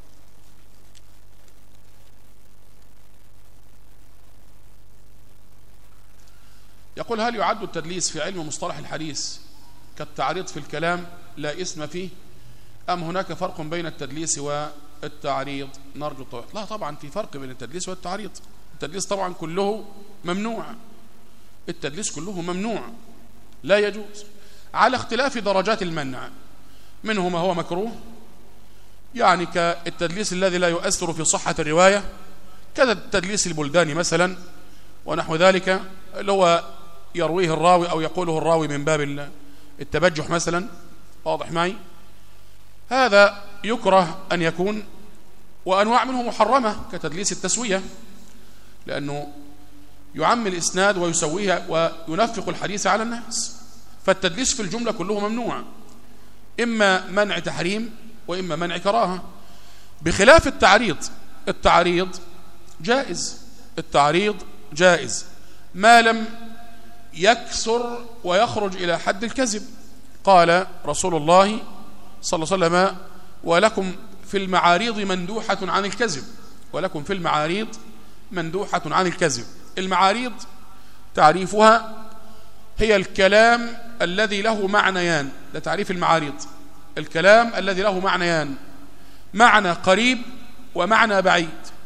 يقول: هل يعد التدليس في علم مصطلح الحديث كالتعريض في الكلام لا اسم فيه، أم هناك فرق بين التدليس والتعريض؟ نرجو التوضيح. لا طبعا في فرق بين التدليس والتعريض. التدليس طبعا كله ممنوع، التدليس كله ممنوع لا يجوز، على اختلاف درجات المنع. منه ما هو مكروه، يعني كالتدليس الذي لا يؤثر في صحة الرواية، كذا التدليس البلداني مثلا ونحو ذلك، اللي هو يرويه الراوي أو يقوله الراوي من باب التبجح مثلا. واضح معي؟ هذا يكره أن يكون، وأنواع منه محرمة كتدليس التسوية، لأنه يعمي الإسناد ويسويه وينفق الحديث على الناس. فالتدليس في الجملة كله ممنوع، إما منع تحريم وإما منع كراهة، بخلاف التعريض. التعريض جائز، التعريض جائز ما لم يكثر ويخرج إلى حد الكذب. قال رسول الله صلى الله عليه وسلم: ولكم في المعاريض مندوحة عن الكذب، ولكم في المعاريض مندوحة عن الكذب. المعاريض تعريفها هي الكلام الذي له معنيان، ده تعريف المعاريض. الكلام الذي له معنيان، معنى قريب ومعنى بعيد.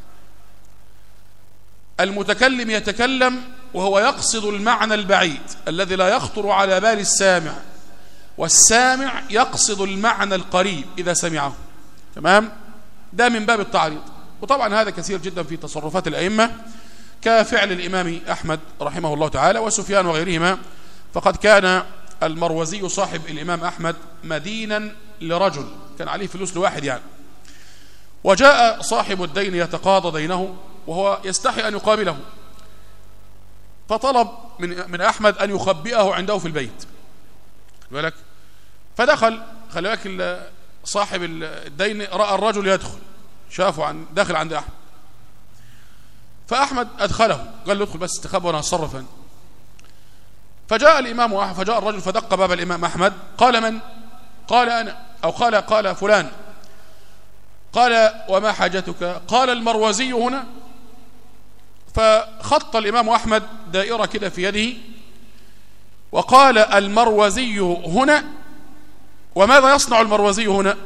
المتكلم يتكلم وهو يقصد المعنى البعيد الذي لا يخطر على بال السامع، والسامع يقصد المعنى القريب إذا سمعه. تمام؟ ده من باب التعريض. وطبعا هذا كثير جدا في تصرفات الأئمة، كفعل الإمام أحمد رحمه الله تعالى وسفيان وغيرهما. فقد كان المروزي صاحب الإمام أحمد مدينا لرجل، كان عليه فلوس لواحد يعني، وجاء صاحب الدين يتقاضى دينه وهو يستحي أن يقابله، فطلب من أحمد أن يخبئه عنده في البيت. بالك؟ فدخل، خلي بالك، صاحب الدين رأى الرجل يدخل، شافه داخل عند أحمد، فأحمد أدخله، قال له: ادخل بس استخبى وأنا هتصرف هنا. فجاء الإمام أحمد، فجاء الرجل فدق باب الإمام أحمد. قال: من؟ قال: أنا، أو قال فلان. قال: وما حاجتك؟ قال: المروزي هنا. فخط الإمام أحمد دائرة كده في يده وقال: المروزي هنا؟ وماذا يصنع المروزي هنا؟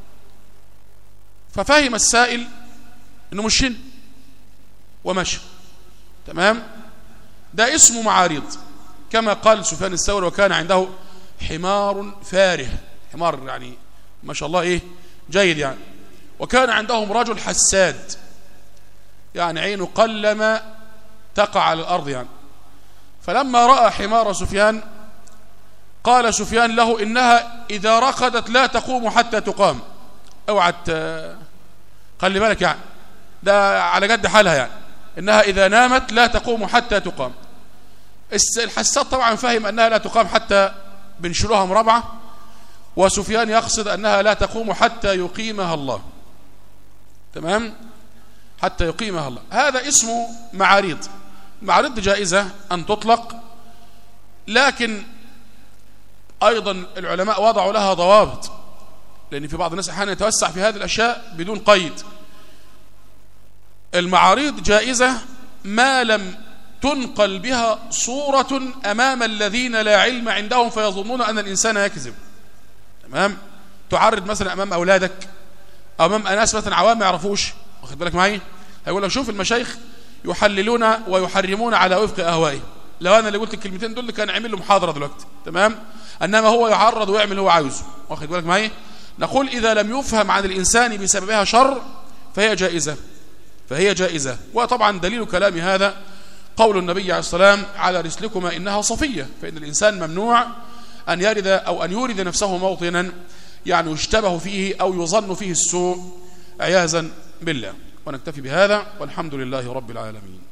ففهم السائل إنه مش هنا ومشى. تمام؟ ده اسمه معارض، كما قال سفيان الثوري: وكان عنده حمار فاره، حمار يعني ما شاء الله إيه جيد يعني. وكان عندهم رجل حساد، يعني عينه قلما تقع على الأرض يعني. فلما رأى حمار سفيان قال سفيان له: إنها إذا رقدت لا تقوم حتى تقام. اوعى خلي بالك يعني، ده على قد حالها يعني، إنها إذا نامت لا تقوم حتى تقام. الحساد طبعا فهم أنها لا تقام حتى بنشلوها مربعة، وسفيان يقصد أنها لا تقوم حتى يقيمها الله. تمام؟ حتى يقيمها الله. هذا اسمه معاريض. معاريض جائزة أن تطلق، لكن أيضا العلماء وضعوا لها ضوابط، لأن في بعض الناس أحيانا يتوسع في هذه الأشياء بدون قيد. المعاريض جائزة ما لم تنقل بها صورة أمام الذين لا علم عندهم فيظنون أن الإنسان يكذب. تمام؟ تعرض مثلا أمام أولادك، أمام ناس مثلا عوام ما يعرفوش، واخد بالك معي، هيقول لك شوف المشايخ يحللون ويحرمون على وفق أهوائهم. لو أنا اللي قلت الكلمتين دول كان عمل له محاضرة دلوقتي، تمام؟ إنما هو يعرض ويعمل اللي هو عاوزه، واخد بالك معايا؟ نقول إذا لم يفهم عن الإنسان بسببها شر فهي جائزة. وطبعا دليل كلام هذا قول النبي عليه الصلاة والسلام على رسلكما إنها صفية، فإن الإنسان ممنوع أن يرد أو أن يورد نفسه موطنا يعني يشتبه فيه أو يظن فيه السوء عياذا بالله. ونكتفي بهذا والحمد لله رب العالمين.